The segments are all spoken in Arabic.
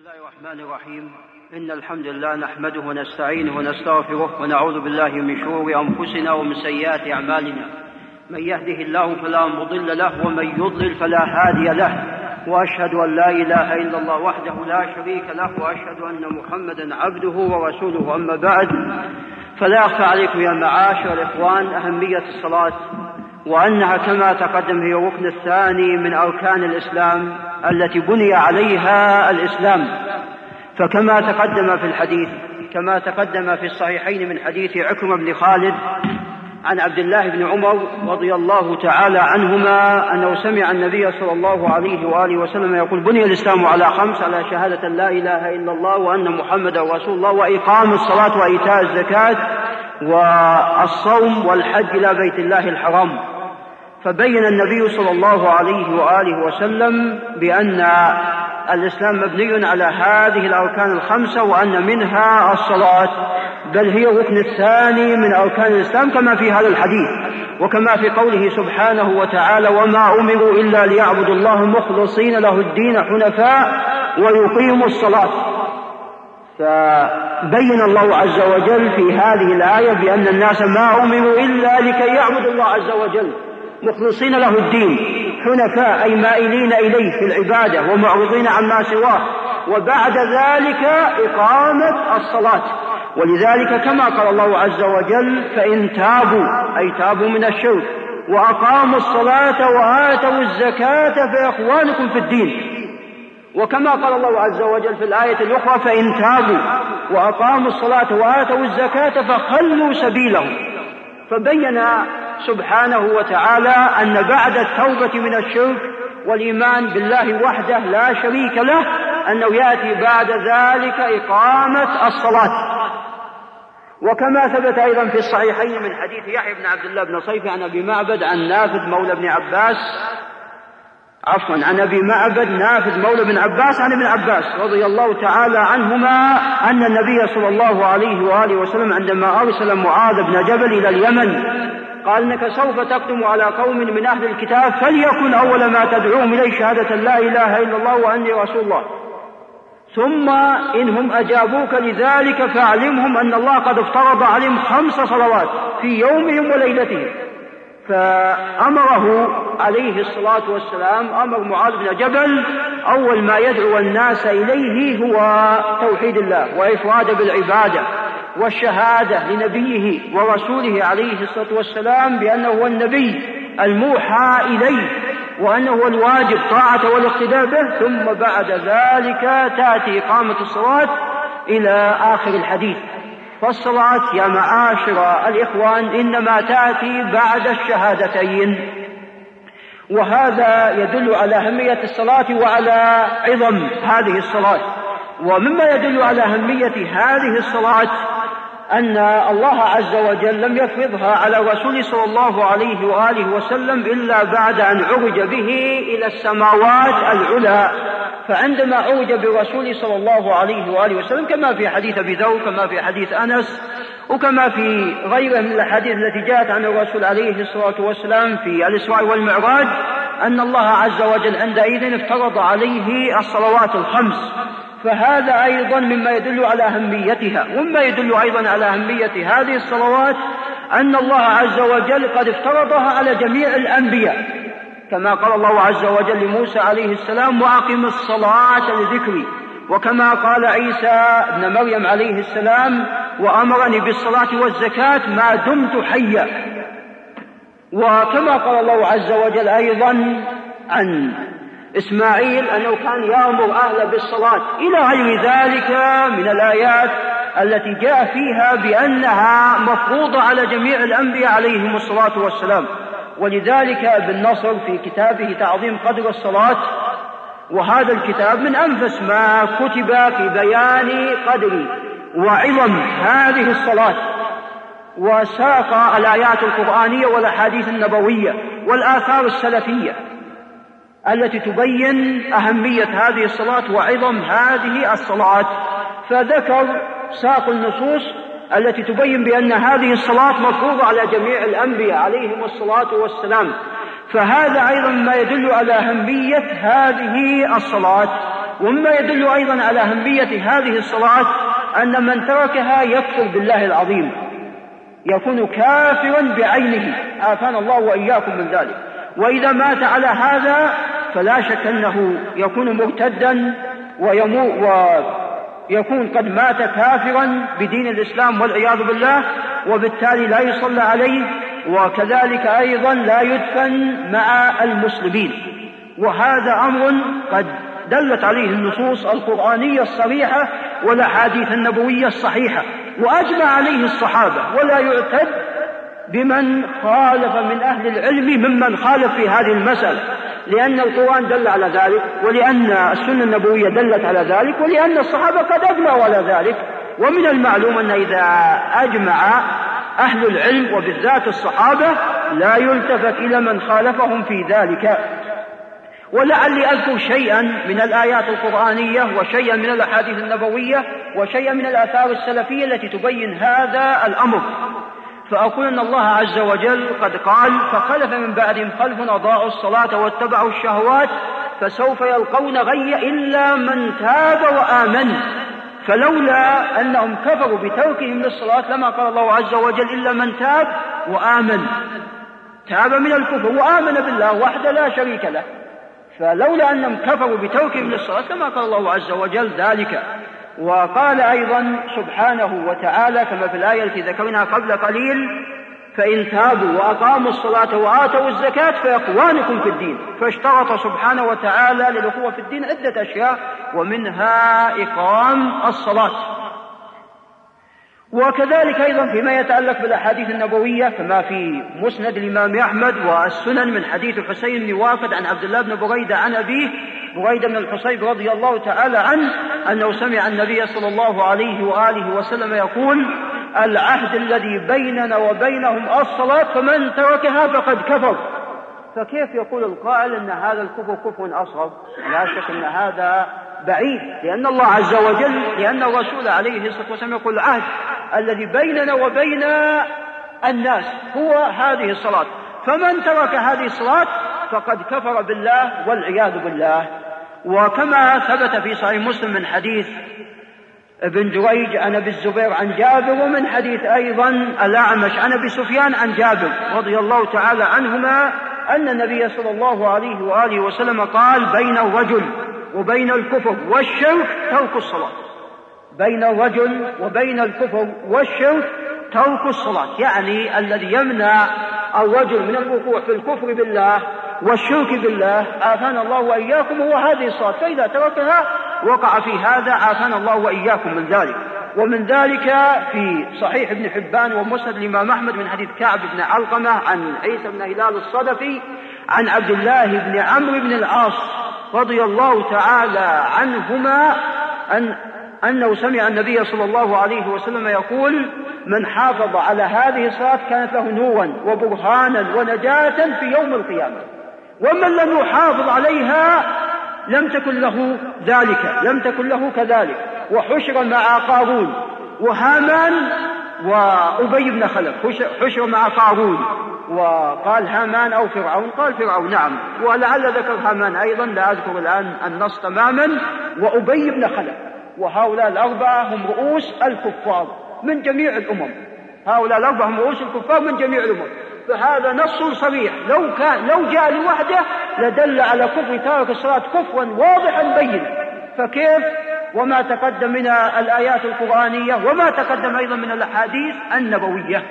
الله الرحمن الرحيم. إن الحمد لله نحمده ونستعينه ونستغفره ونعوذ بالله من شرور أنفسنا ومن سيئات أعمالنا. من يهده الله فلا مضل له ومن يضلل فلا هادي له، وأشهد أن لا إله إلا الله وحده لا شريك له، وأشهد أن محمدا عبده ورسوله. أما بعد، فلا أخفى عليكم يا معاشر الإخوان أهمية الصلاة، وأنها كما تقدم هي الركن الثاني من أركان الإسلام التي بني عليها الإسلام. فكما تقدم في الحديث، كما تقدم في الصحيحين من حديث عكرمة بن خالد عن عبد الله بن عمر رضي الله تعالى عنهما أنه سمع النبي صلى الله عليه وآله وسلم يقول: بني الإسلام على خمس: على شهادة لا إله إلا الله وأن محمدا رسول الله، وإقام الصلاة وإيتاء الزكاة والصوم والحج إلى بيت الله الحرام. فبين النبي صلى الله عليه وآله وسلم بأن الإسلام مبني على هذه الأركان الخمسة، وأن منها الصلاة، بل هي الركن الثاني من أركان الإسلام كما في هذا الحديث، وكما في قوله سبحانه وتعالى: وما أمروا إلا ليعبدوا الله مخلصين له الدين حنفاء ويقيموا الصلاة. فبين الله عز وجل في هذه الآية بأن الناس ما أمروا إلا لكي يعبدوا الله عز وجل مخلصين له الدين حنفاء، أي مائلين إليه في العبادة ومعرضين عما سواه، وبعد ذلك إقامة الصلاة. ولذلك كما قال الله عز وجل: فإن تابوا، أي تابوا من الشرك، وأقاموا الصلاة وآتوا الزكاة فإخوانكم في الدين. وكما قال الله عز وجل في الآية الأخرى: فإن تابوا وأقاموا الصلاة وآتوا الزكاة فخلوا سبيلهم. فبين سبحانه وتعالى أن بعد التوبة من الشرك والإيمان بالله وحده لا شريك له أنه يأتي بعد ذلك إقامة الصلاة. وكما ثبت أيضا في الصحيحين من حديث يحيى بن عبد الله بن صيفي عن أبي معبد عن نافذ مولى بن عباس، عن أبي معبد نافذ مولى بن عباس عن ابن عباس رضي الله تعالى عنهما أن النبي صلى الله عليه وآله وسلم عندما أرسل معاذ بن جبل إلى اليمن قال: إنك سوف تقدم على قوم من أهل الكتاب، فليكن أول ما تدعوهم إليه شهادة لا إله إلا الله وأني رسول الله، ثم إنهم أجابوك لذلك فاعلمهم أن الله قد افترض عليهم 5 صلوات في يومهم وليلتهم. فأمره عليه الصلاة والسلام، أمر معاذ بن جبل أول ما يدعو الناس إليه هو توحيد الله وإفراد بالعبادة والشهادة لنبيه ورسوله عليه الصلاة والسلام بأنه هو النبي الموحى إليه، وأنه هو الواجب طاعة والاقتداء به، ثم بعد ذلك تأتي إقامة الصلاة إلى آخر الحديث. فالصلاة يا معاشر الإخوان إنما تأتي بعد الشهادتين، وهذا يدل على أهمية الصلاة وعلى عظم هذه الصلاة. ومما يدل على أهمية هذه الصلاة أن الله عز وجل لم يفرضها على الرسول صلى الله عليه وآله وسلم إلا بعد أن عرج به إلى السماوات العلى. فعندما عرج بالرسول صلى الله عليه وآله وسلم كما في حديث أبي ذر، كما في حديث أنس، وكما في غيره من الحديث التي جاءت عن الرسول عليه الصلاة والسلام في الإسراء والمعراج، أن الله عز وجل عندئذ افترض عليه الصلوات الخمس. فهذا أيضا مما يدل على أهميتها. ومما يدل أيضا على أهمية هذه الصلوات أن الله عز وجل قد افترضها على جميع الأنبياء، كما قال الله عز وجل لموسى عليه السلام: وأقم الصلاة لذكري. وكما قال عيسى ابن مريم عليه السلام: وأمرني بالصلاة والزكاة ما دمت حيا. وكما قال الله عز وجل أيضا عن إسماعيل أنه كان يأمر أهله بالصلاة، إلى غير ذلك من الآيات التي جاء فيها بأنها مفروضة على جميع الأنبياء عليهم الصلاة والسلام. ولذلك ابن نصر في كتابه تعظيم قدر الصلاة، وهذا الكتاب من أنفس ما كتب في بيان قدر وعظم هذه الصلاة، وساق الآيات القرآنية والأحاديث النبوية والآثار السلفية التي تبين أهمية هذه الصلاة وعظم هذه الصلاة. فذكر ساق النصوص التي تبين بأن هذه الصلاة مفروضة على جميع الأنبياء عليهم الصلاة والسلام. فهذا أيضا ما يدل على أهمية هذه الصلاة. ومما يدل أيضا على أهمية هذه الصلاة أن من تركها يكفر بالله العظيم، يكون كافرا بعينه، عافانا الله وإياكم من ذلك. وإذا مات على هذا فلا شك أنه يكون مرتدا ويكون قد مات كافرا بدين الإسلام والعياذ بالله، وبالتالي لا يصلى عليه، وكذلك أيضا لا يدفن مع المسلمين. وهذا أمر قد دلت عليه النصوص القرآنية الصريحة والأحاديث النبوية الصحيحة، وأجمع عليه الصحابة، ولا يعتد بمن خالف من أهل العلم ممن خالف في هذه المسألة، لأن القرآن دل على ذلك، ولأن السنة النبوية دلت على ذلك، ولأن الصحابة قد أجمعوا على ذلك. ومن المعلوم أن إذا أجمع أهل العلم وبالذات الصحابة لا يلتفت إلى من خالفهم في ذلك. ولعلي أذكر شيئا من الآيات القرآنية وشيئا من الأحاديث النبوية وشيئا من الآثار السلفية التي تبين هذا الأمر. فأقول أن الله عز وجل قد قال: فخلف من بعدهم خلف أضاعوا الصلاة واتبعوا الشهوات فسوف يلقون غي إلا من تاب وآمن. فلولا أنهم كفروا بتركهم للصلاة لما قال الله عز وجل إلا من تاب وآمن، تاب من الكفر وآمن بالله وحده لا شريك له. فلولا أنهم كفروا بتركهم للصلاة لما قال الله عز وجل ذلك. وقال أيضا سبحانه وتعالى كما في الآية التي ذكرناها قبل قليل: فإن تابوا وأقاموا الصلاة وآتوا الزكاة فإخوانكم في الدين. فاشترط سبحانه وتعالى للأخوة في الدين عدة أشياء، ومنها إقام الصلاة. وكذلك أيضا فيما يتعلق بالأحاديث النبوية كما في مسند الإمام أحمد والسنن من حديث حسين بن وافد عن عبد الله بن بريدة عن أبيه بريدة بن الحصيب رضي الله تعالى عنه أنه سمع النبي صلى الله عليه وآله وسلم يقول: العهد الذي بيننا وبينهم الصلاة فمن تركها فقد كفر. فكيف يقول القائل أن هذا الكفر كفر أصغر؟ لا شك أن هذا بعيد، لأن الله عز وجل، لأن الرسول عليه الصلاة والسلام يقول: العهد الذي بيننا وبين الناس هو هذه الصلاة، فمن ترك هذه الصلاة فقد كفر بالله والعياذ بالله. وكما ثبت في صحيح مسلم من حديث ابن جريج عن أبي الزبير عن جابر، ومن حديث أيضا الأعمش عن أبي سفيان عن جابر رضي الله تعالى عنهما أن النبي صلى الله عليه وآله وسلم قال: بين الرجل وبين الكفر والشرك ترك الصلاة. بين الرجل وبين الكفر والشرك ترك الصلاة، يعني الذي يمنع الرجل من الوقوع في الكفر بالله والشرك بالله عافانا الله وإياكم هو هذه الصلاة، فإذا تركها وقع في هذا عافانا الله وإياكم من ذلك. ومن ذلك في صحيح ابن حبان ومسند الإمام أحمد من حديث كعب بن علقمة عن عيسى بن هلال الصدفي عن عبد الله بن عمرو بن العاص رضي الله تعالى عنهما أنه سمع النبي صلى الله عليه وسلم يقول: من حافظ على هذه الصلاة كانت له نورا وبرهانا ونجاة في يوم القيامة، ومن لم يحافظ عليها لم تكن له ذلك، لم تكن له كذلك. وحشر مع قارون وهامان وأبي بن خلف، حشر مع قارون، وقال هامان أو فرعون، قال فرعون نعم، ولعل ذكر هامان أيضا، لا أذكر الآن النص تماما، وأبي بن خلف. وهؤلاء الأربعة هم رؤوس الكفار من جميع الأمم، هؤلاء الأربعة هم رؤوس الكفار من جميع الأمم. فهذا نص صريح، لو جاء لوحده لدل على كفر تارك الصلاة كفرا واضحا بينا، فكيف وما تقدم من الآيات القرآنية وما تقدم أيضا من الأحاديث النبوية.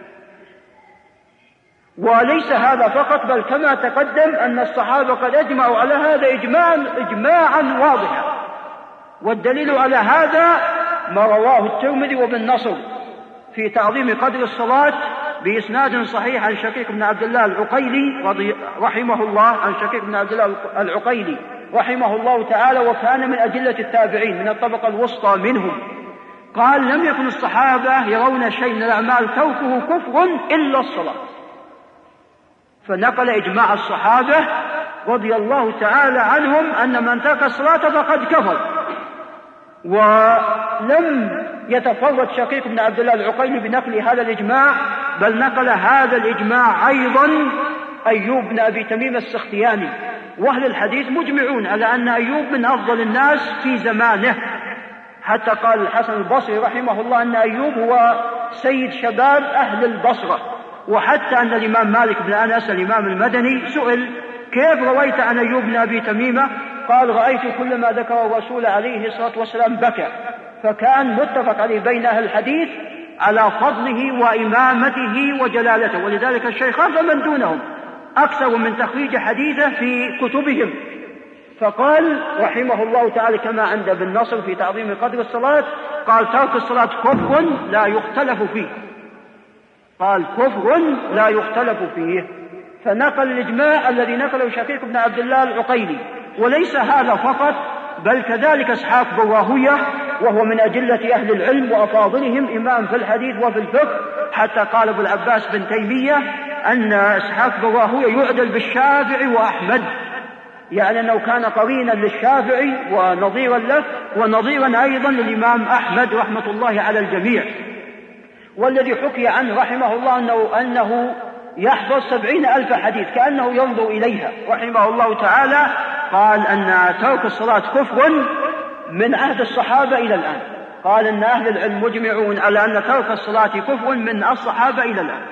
وليس هذا فقط، بل كما تقدم أن الصحابة قد أجمعوا على هذا إجماعا واضحا. والدليل على هذا ما رواه الترمذي وابن نصر في تعظيم قدر الصلاة بإسناد صحيح عن شقيق بن عبد الله العقيلي رحمه الله، عن شقيق بن عبد الله العقيلي رحمه الله تعالى، وكان من أجلة التابعين من الطبقة الوسطى منهم. قال: لم يكن الصحابة يرون شيء من الأعمال تركه كفر إلا الصلاة. فنقل إجماع الصحابة رضي الله تعالى عنهم أن من ترك الصلاة فقد كفر. ولم يتفرد شقيق بن عبد الله العقيلي بنقل هذا الإجماع، بل نقل هذا الإجماع أيضا أيوب بن أبي تميم السختياني وأهل الحديث مجمعون على أن أيوب من أفضل الناس في زمانه، حتى قال الحسن البصري رحمه الله أن أيوب هو سيد شباب أهل البصرة. وحتى أن الإمام مالك بن أنس الإمام المدني سئل: كيف رويت عن أيوب بن أبي تميمة؟ قال: رأيت كل ما ذكر الرسول عليه الصلاة والسلام بكى. فكان متفق عليه بين أهل الحديث على فضله وإمامته وجلالته، ولذلك الشيخان فمن دونهم أكثر من تخريج حديثه في كتبهم. فقال رحمه الله تعالى كما عند ابن نصر في تعظيم قدر الصلاة، قال: ترك الصلاة كفر لا يختلف فيه. قال: كفر لا يختلف فيه. فنقل الإجماع الذي نقله شقيق بن عبد الله العقيلي. وليس هذا فقط، بل كذلك إسحاق بن راهويه، وهو من أجلة أهل العلم وأفاضلهم، إمام في الحديث وفي الفقه، حتى قال أبو العباس بن تيمية أن إسحاق بن راهويه يعدل بالشافعي وأحمد، يعني أنه كان قرينا للشافعي ونظيرا له، ونظيرا أيضا للإمام أحمد رحمة الله على الجميع. والذي حكي عنه رحمه الله أنه يحفظ 70,000 حديث كأنه ينظر إليها رحمه الله تعالى. قال أن ترك الصلاة كفر من عهد الصحابة إلى الآن. قال أن أهل العلم مجمعون على أن ترك الصلاة كفر من الصحابة إلى الآن.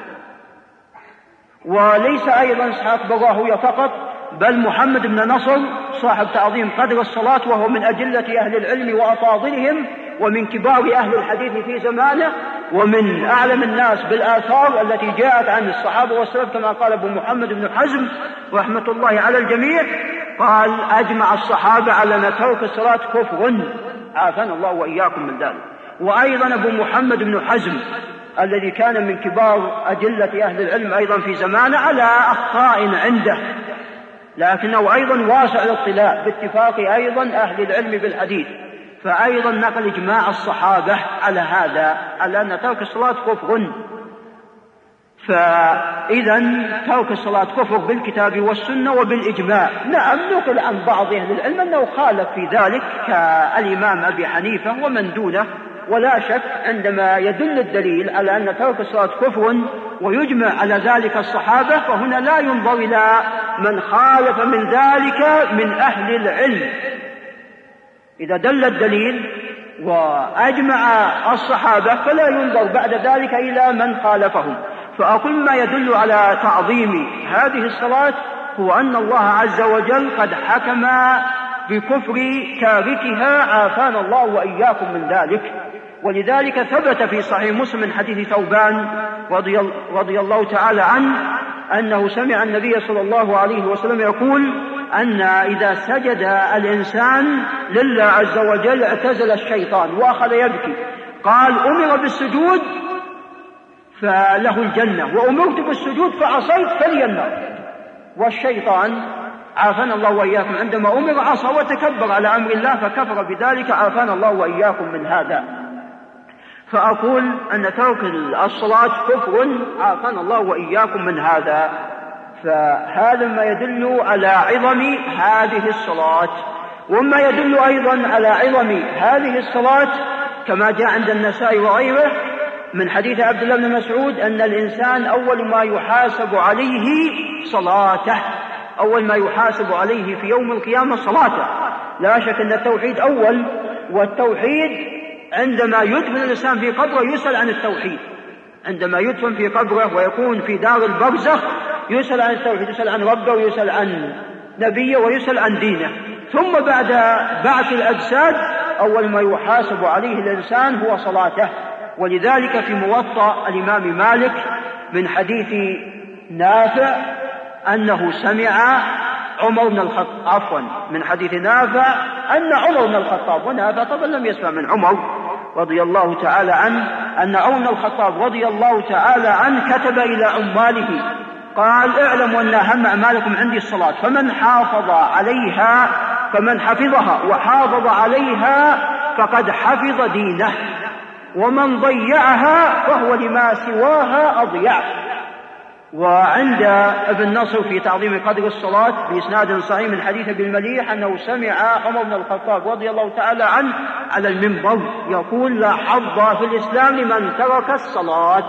وليس أيضا إسحاق بن راهويه فقط، بل محمد بن نصر صاحب تعظيم قدر الصلاة، وهو من أجلة أهل العلم وأفاضلهم، ومن كبار أهل الحديث في زمانه، ومن أعلم الناس بالآثار التي جاءت عن الصحابة والسلف، كما قال أبو محمد بن حزم رحمة الله على الجميع. قال: أجمع الصحابة على أن ترك الصلاة كفر، عافانا الله وإياكم من ذلك. وأيضا أبو محمد بن حزم الذي كان من كبار أجلة أهل العلم أيضا في زمانه على أخطاء عنده، لكنه أيضا واسع الاطلاع باتفاق أيضا أهل العلم بالحديث. فأيضا نقل إجماع الصحابة على هذا، على أن ترك الصلاة كفر. فإذا ترك الصلاة كفر بالكتاب والسنة وبالإجماع. نعم، نقل عن بعض أهل العلم أنه خالف في ذلك كالإمام أبي حنيفة ومن دونه، ولا شك عندما يدل الدليل على أن ترك الصلاة كفر ويجمع على ذلك الصحابة، فهنا لا ينظر إلى من خالف من ذلك من أهل العلم. إذا دل الدليل وأجمع الصحابة فلا ينظر بعد ذلك إلى من خالفهم. فأقول ما يدل على تعظيم هذه الصلاة هو أن الله عز وجل قد حكم بكفر تاركها، عافانا الله وإياكم من ذلك. ولذلك ثبت في صحيح مسلم من حديث ثوبان رضي الله تعالى عنه أنه سمع النبي صلى الله عليه وسلم يقول أن إذا سجد الإنسان لله عز وجل اعتزل الشيطان وأخذ يبكي. قال: أمر بالسجود فله الجنة، وأمرت بالسجود فعصيت فلي النار. والشيطان عافانا الله وإياكم عندما أمر عصى وتكبر على أمر الله فكفر بذلك، عافانا الله وإياكم من هذا. فأقول أن ترك الصلاة كفر، عافانا الله وإياكم من هذا. فهذا ما يدل على عظم هذه الصلاة. وما يدل أيضا على عظم هذه الصلاة كما جاء عند النسائي وغيره من حديث عبد الله بن مسعود أن الإنسان أول ما يحاسب عليه صلاته، أول ما يحاسب عليه في يوم القيامة صلاته. لا شك أن التوحيد أول، والتوحيد عندما يدفن الإنسان في قبره يسأل عن التوحيد. عندما يدفن في قبره ويكون في دار البرزخ يسأل عن التوحيد، يسأل عن ربه ويسأل عن نبيه ويسأل عن دينه. ثم بعد بعث الأجساد أول ما يحاسب عليه الإنسان هو صلاته. ولذلك في موطأ الإمام مالك من حديث نافع أنه سمع عمر بن الخطاب، عفوا من حديث نافع أن عمر بن الخطاب، ونافع طبعا لم يسمع من عمر رضي الله تعالى عنه، أن عمر بن الخطاب رضي الله تعالى عنه كتب إلى عماله قال: اعلموا أن أهم أعمالكم عندي الصلاة، فمن حفظها وحافظ عليها فقد حفظ دينه، ومن ضيعها فهو لما سواها أضيع. وعند ابن نصر في تعظيم قدر الصلاة بإسناد صحيح من حديث ابن المليح أنه سمع عمر بن الخطاب رضي الله تعالى عنه على المنبر يقول: لا حظ في الإسلام لمن ترك الصلاة.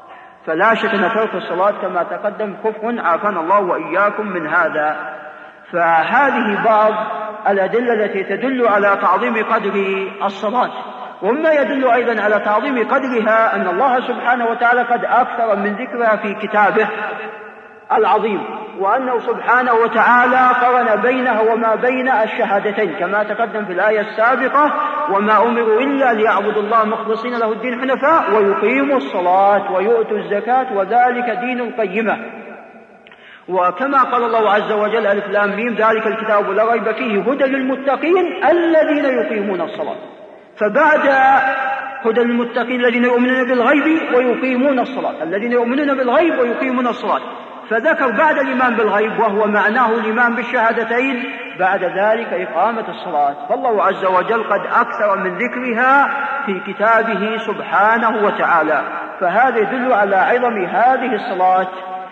فلا شك أن ترك الصلاة كما تقدم كفر، عافانا الله وإياكم من هذا. فهذه بعض الأدلة التي تدل على تعظيم قدر الصلاة. ومما يدل أيضا على تعظيم قدرها أن الله سبحانه وتعالى قد أكثر من ذكرها في كتابه العظيم، وأنه سبحانه وتعالى قرن بينها وما بين الشهادتين كما تقدم في الآية السابقة: وما أمروا إلا ليعبدوا الله مخلصين له الدين حنفاء ويقيموا الصلاة ويؤتوا الزكاة وذلك دين القيمة. وكما قال الله عز وجل: ألف لام ميم ذلك الكتاب لا ريب فيه هدى للمتقين الذين يقيمون الصلاة. فبعد هدى للمتقين الذين يؤمنون بالغيب ويقيمون الصلاة، الذين يؤمنون بالغيب ويقيمون الصلاة، فذكر بعد الإيمان بالغيب وهو معناه الإيمان بالشهادتين بعد ذلك إقامة الصلاة. فالله عز وجل قد أكثر من ذكرها في كتابه سبحانه وتعالى، فهذا يدل على عظم هذه الصلاة.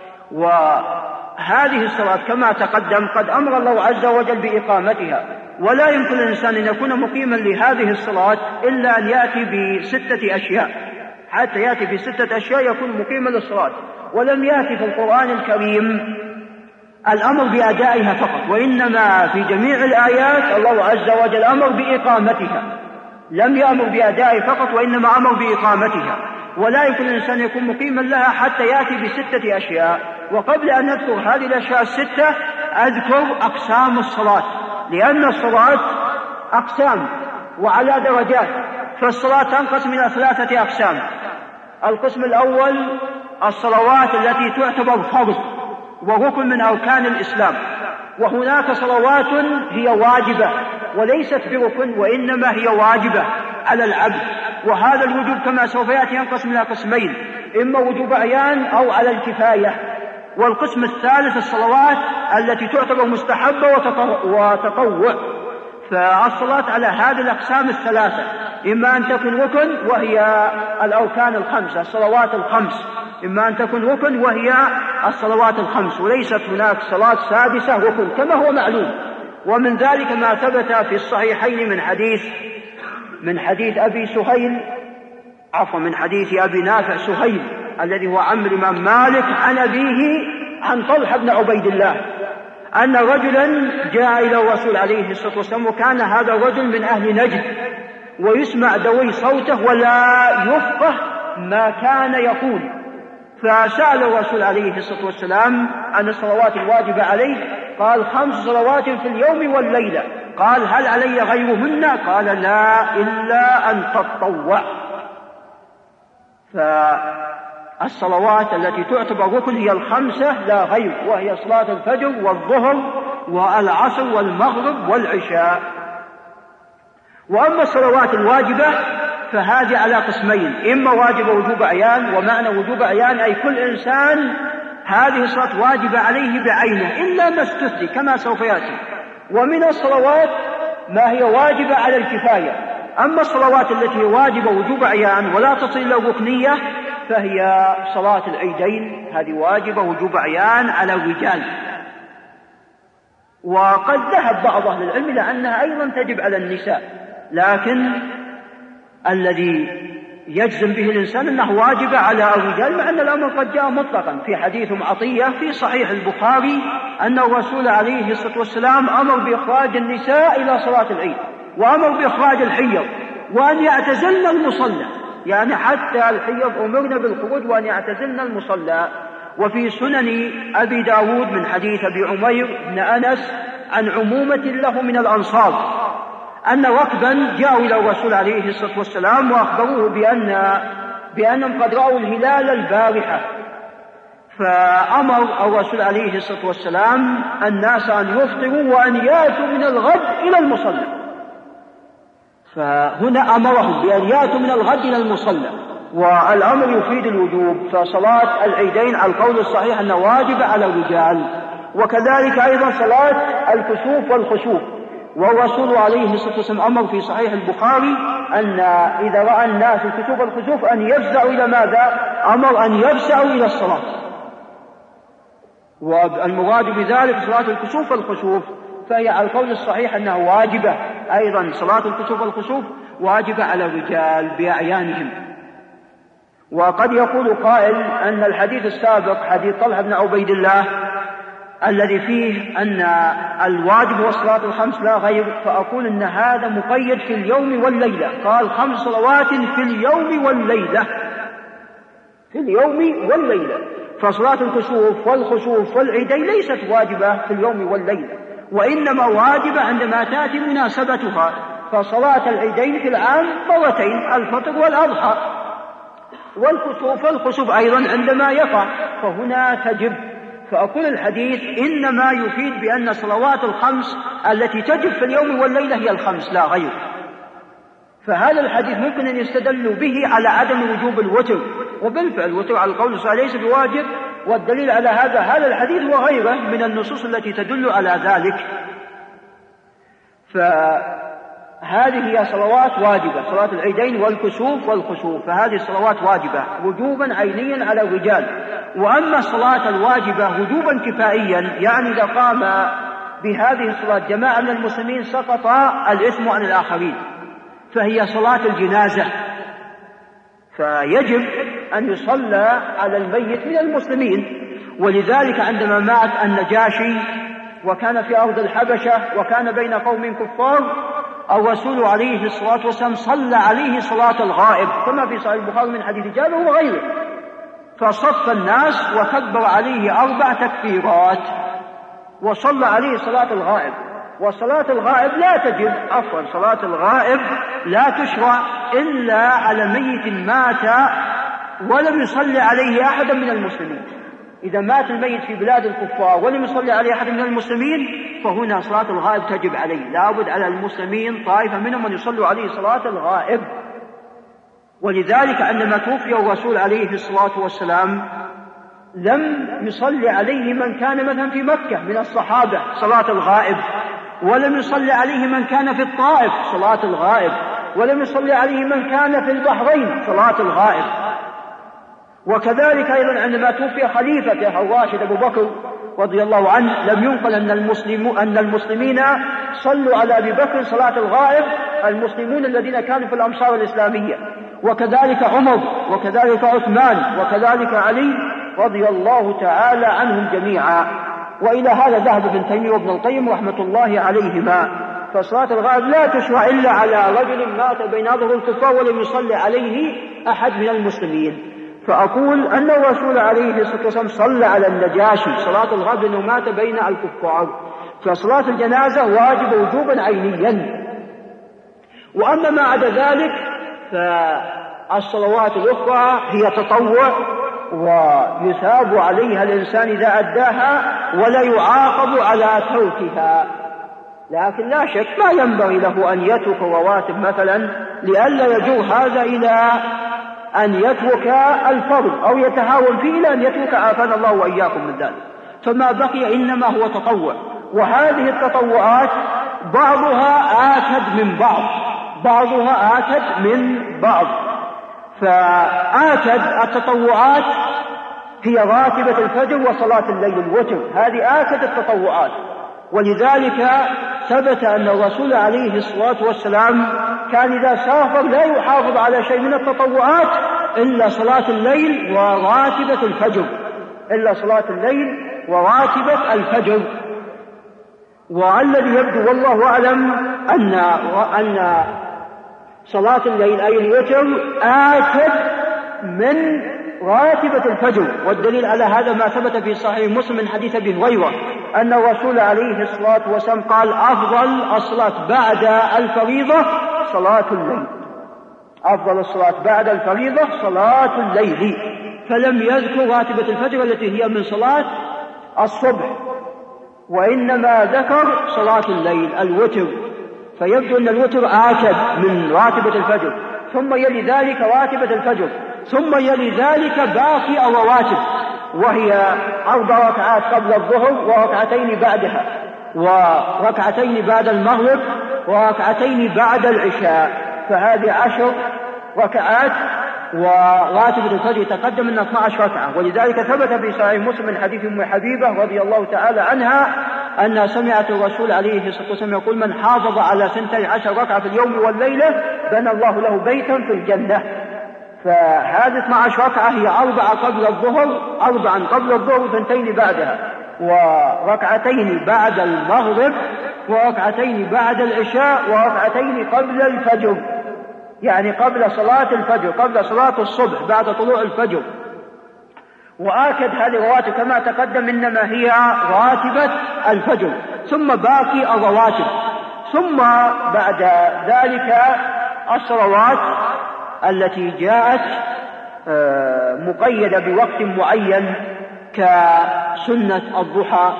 وهذه الصلاة كما تقدم قد أمر الله عز وجل بإقامتها، ولا يمكن الإنسان أن يكون مقيما لهذه الصلاة إلا أن يأتي بستة أشياء. حتى يأتي بستة أشياء يكون مقيما للصلاة. ولم يأتي في القرآن الكريم الأمر بأدائها فقط، وإنما في جميع الآيات الله عز وجل أمر بإقامتها، لم يأمر بأدائها فقط وإنما أمر بإقامتها. ولا يمكن الإنسان يكون مقيما لها حتى يأتي بستة أشياء. وقبل أن نذكر هذه الأشياء الستة أذكر أقسام الصلاة، لأن الصلاة أقسام وعلى درجات. فالصلاة تنقسم إلى ثلاثة أقسام. القسم الأول الصلوات التي تعتبر فرض وركن من أركان الإسلام، وهناك صلوات هي واجبة وليست بركن وإنما هي واجبة على العبد، وهذا الوجوب كما سوف يأتي ينقسم إلى قسمين: إما وجوب عيان أو على الكفاية. والقسم الثالث الصلوات التي تعتبر مستحبة وتطوع. فالصلاة على هذه الأقسام الثلاثة: إما أن تكون ركن وهي الأركان الخمسة الصلوات الخمس، إما أن تكون ركن وهي الصلوات الخمس، وليست هناك صلاة سادسة ركن كما هو معلوم. ومن ذلك ما ثبت في الصحيحين من حديث أبي نافع سهيل الذي هو عم الإمام مالك عن أبيه عن طلحة بن عبيد الله أن رجلا جاء إلى الرسول عليه الصلاة والسلام، وكان هذا الرجل من أهل نجد ويسمع دوي صوته ولا يفقه ما كان يقول. فسأل الرسول عليه الصلاة والسلام عن الصلوات الواجبة عليه، قال: 5 صلوات في اليوم والليلة. قال: هل علي غيرهن؟ قال: لا إلا أن تطوع. فالصلوات التي تعتبر ركن هي 5 لا غير، وهي صلاة الفجر والظهر والعصر والمغرب والعشاء. وأما الصلوات الواجبة فهذه على قسمين: إما واجبة وجوب عيان، ومعنى وجوب عيان أي كل إنسان هذه الصلاة واجبة عليه بعينه إلا ما استثني كما سوف يأتي. ومن الصلوات ما هي واجبة على الكفاية. أما الصلوات التي هي واجبة وجوب عيان ولا تصل إلى الركنية فهي صلاة العيدين، هذه واجبة وجوب عيان على الرجال. وقد ذهب بعض أهل العلم إلى أنها أيضا تجب على النساء، لكن الذي يجزم به الإنسان أنه واجب على الرجال، مع أن الأمر قد جاء مطلقا في حديث عطية في صحيح البخاري أن الرسول عليه الصلاة والسلام أمر بإخراج النساء إلى صلاة العيد، وأمر بإخراج الحيض وأن يعتزلن المصلى، يعني حتى الحيض أمرنا بالخروج وأن يعتزلن المصلى. وفي سنن أبي داود من حديث أبي عمير بن أنس عن عمومة له من الأنصار أن ركبا جاءوا إلى الرسول عليه الصلاة والسلام وأخبروه بأنهم قد رأوا الهلال البارحة، فأمر الرسول عليه الصلاة والسلام الناس أن يفطروا وأن يأتوا من الغد إلى المصلى. فهنا أمرهم بأن يأتوا من الغد إلى المصلى، والأمر يفيد الوجوب. فصلاة العيدين على القول الصحيح أنها واجبة على الرجال. وكذلك أيضا صلاة الكسوف والخسوف، والرسول عليه الصلاة والسلام أمر في صحيح البخاري أن إذا رأى الناس الكسوف والخسوف أن يفزعوا إلى ماذا؟ أمر أن يفزعوا إلى الصلاة. والمراد بذلك صلاة الكسوف والخسوف، فهي على القول الصحيح أنها واجبة أيضا. صلاة الكسوف والخسوف واجبة على الرجال بأعيانهم. وقد يقول قائل أن الحديث السابق حديث طلحة بن عبيد الله الذي فيه أن الواجب والصلاة الخمس لا غير، فأقول أن هذا مقيد في اليوم والليلة. قال 5 صلوات في اليوم والليلة، في اليوم والليلة. فصلاة الكسوف والخسوف والعيدين ليست واجبة في اليوم والليلة، وإنما واجبة عندما تأتي مناسبتها. فصلاة العيدين في العام مرتين، الفطر والأضحى، والخسوف أيضا عندما يقع، فهنا تجب. فأقول الحديث إنما يفيد بأن صلوات الخمس التي تجب في اليوم والليلة هي الخمس لا غير. فهذا الحديث ممكن أن يستدل به على عدم وجوب الوتر، وبالفعل الوتر على القول الصحيح ليس بواجب، والدليل على هذا الحديث وغيره من النصوص التي تدل على ذلك. فهذه هي صلوات واجبة، صلاة العيدين والكسوف والخسوف، فهذه الصلوات واجبة وجوبا عينيا على الرجال. وأما الصلاة الواجبة وجوبا كفائيا، يعني إذا قام بهذه الصلاة جماعة من المسلمين سقط الإثم عن الآخرين، فهي صلاة الجنازة، فيجب أن يصلى على الميت من المسلمين. ولذلك عندما مات النجاشي وكان في أرض الحبشة وكان بين قوم كفار، الرسول عليه الصلاة والسلام صلى عليه صلاة الغائب كما في صحيح البخاري من حديث جابر وغيره، فصف الناس وكبر عليه 4 تكبيرات وصلى عليه صلاة الغائب. وصلاة الغائب لا تجب، عفوا صلاة الغائب لا تشرع إلا على ميت مات ولم يصلي عليه أحد من المسلمين. إذا مات الميت في بلاد الكفار ولم يصلي عليه أحد من المسلمين، فهنا صلاة الغائب تجب عليه، لابد على المسلمين طائفة منهم أن يصلوا عليه صلاة الغائب. ولذلك عندما توفي الرسول عليه الصلاة والسلام لم يصلي عليه من كان مثلا في مكة من الصحابة صلاة الغائب، ولم يصلي عليه من كان في الطائف صلاة الغائب، ولم يصلي عليه من كان في البحرين صلاة الغائب. وكذلك أيضا عندما توفي خليفته الراشد أبو بكر رضي الله عنه لم ينقل أن المسلمين صلوا على أبي بكر صلاة الغائب، المسلمون الذين كانوا في الأمصار الإسلامية، وكذلك عمر وكذلك عثمان وكذلك علي رضي الله تعالى عنهم جميعا. وإلى هذا ذهب ابن تيمية وابن القيم رحمة الله عليهما. فصلاة الغائب لا تشرع إلا على رجل مات بين أظهر الكفار ولم يصلي عليه أحد من المسلمين. فأقول أن الرسول عليه الصلاة والسلام صلى على النجاشي صلاة الغائب لأنه مات بين الكفار، فصلاة الجنازة واجب وجوبا عينيا. وأما ما عدا ذلك فالصلوات الأخرى هي تطوع ويثاب عليها الإنسان إذا أداها ولا يعاقب على تركها، لكن لا شك ما ينبغي له أن يترك رواتب مثلا لئلا يجر هذا إلى أن يترك الفرض أو يتهاون فيه إلى أن يترك عافانا الله وإياكم من ذلك. فما بقي إنما هو تطوع، وهذه التطوعات بعضها آكد من بعض، بعضها آكد من بعض. فآكد التطوعات هي راتبة الفجر وصلاة الليل الوتر، هذه آكد التطوعات. ولذلك ثبت أن الرسول عليه الصلاة والسلام كان إذا سافر لا يحافظ على شيء من التطوعات إلا صلاة الليل وراتبة الفجر، إلا صلاة الليل وراتبة الفجر. والذي يبدو والله أعلم أن صلاة الليل أي الوتر آكد من راتبة الفجر. والدليل على هذا ما ثبت في صحيح مسلم من حديث أبي هريرة أن الرسول عليه الصلاة والسلام قال أفضل الصلاة بعد الفريضة صلاة الليل، أفضل الصلاة بعد الفريضة صلاة الليل، فلم يذكر راتبة الفجر التي هي من صلاة الصبح، وإنما ذكر صلاة الليل الوتر. فيبدو أن الوتر آكد من راتبة الفجر، ثم يلي ذلك راتبة الفجر، ثم يلي ذلك باقي الرواتب، وهي 4 ركعات قبل الظهر وركعتين بعدها، وركعتين بعد المغرب، وركعتين بعد العشاء، فهذه 10 ركعات. وراتبة الفجر تقدم أن 12 ركعة. ولذلك ثبت في صحيح مسلم من حديث أم حبيبة رضي الله تعالى عنها أنها سمعت الرسول عليه الصلاة والسلام يقول من حافظ على 12 ركعة في اليوم والليلة بنى الله له بيتا في الجنة. فهذه 12 ركعة هي 4 قبل الظهر، 4 قبل الظهر و2 بعدها، وركعتين بعد المغرب وركعتين بعد العشاء وركعتين قبل الفجر، يعني قبل صلاة الفجر، قبل صلاة الصبح بعد طلوع الفجر. وآكد هذه الرواتب كما تقدم إنما هي راتبة الفجر، ثم باقي الرواتب، ثم بعد ذلك الصلوات التي جاءت مقيدة بوقت معين كسنة الضحى،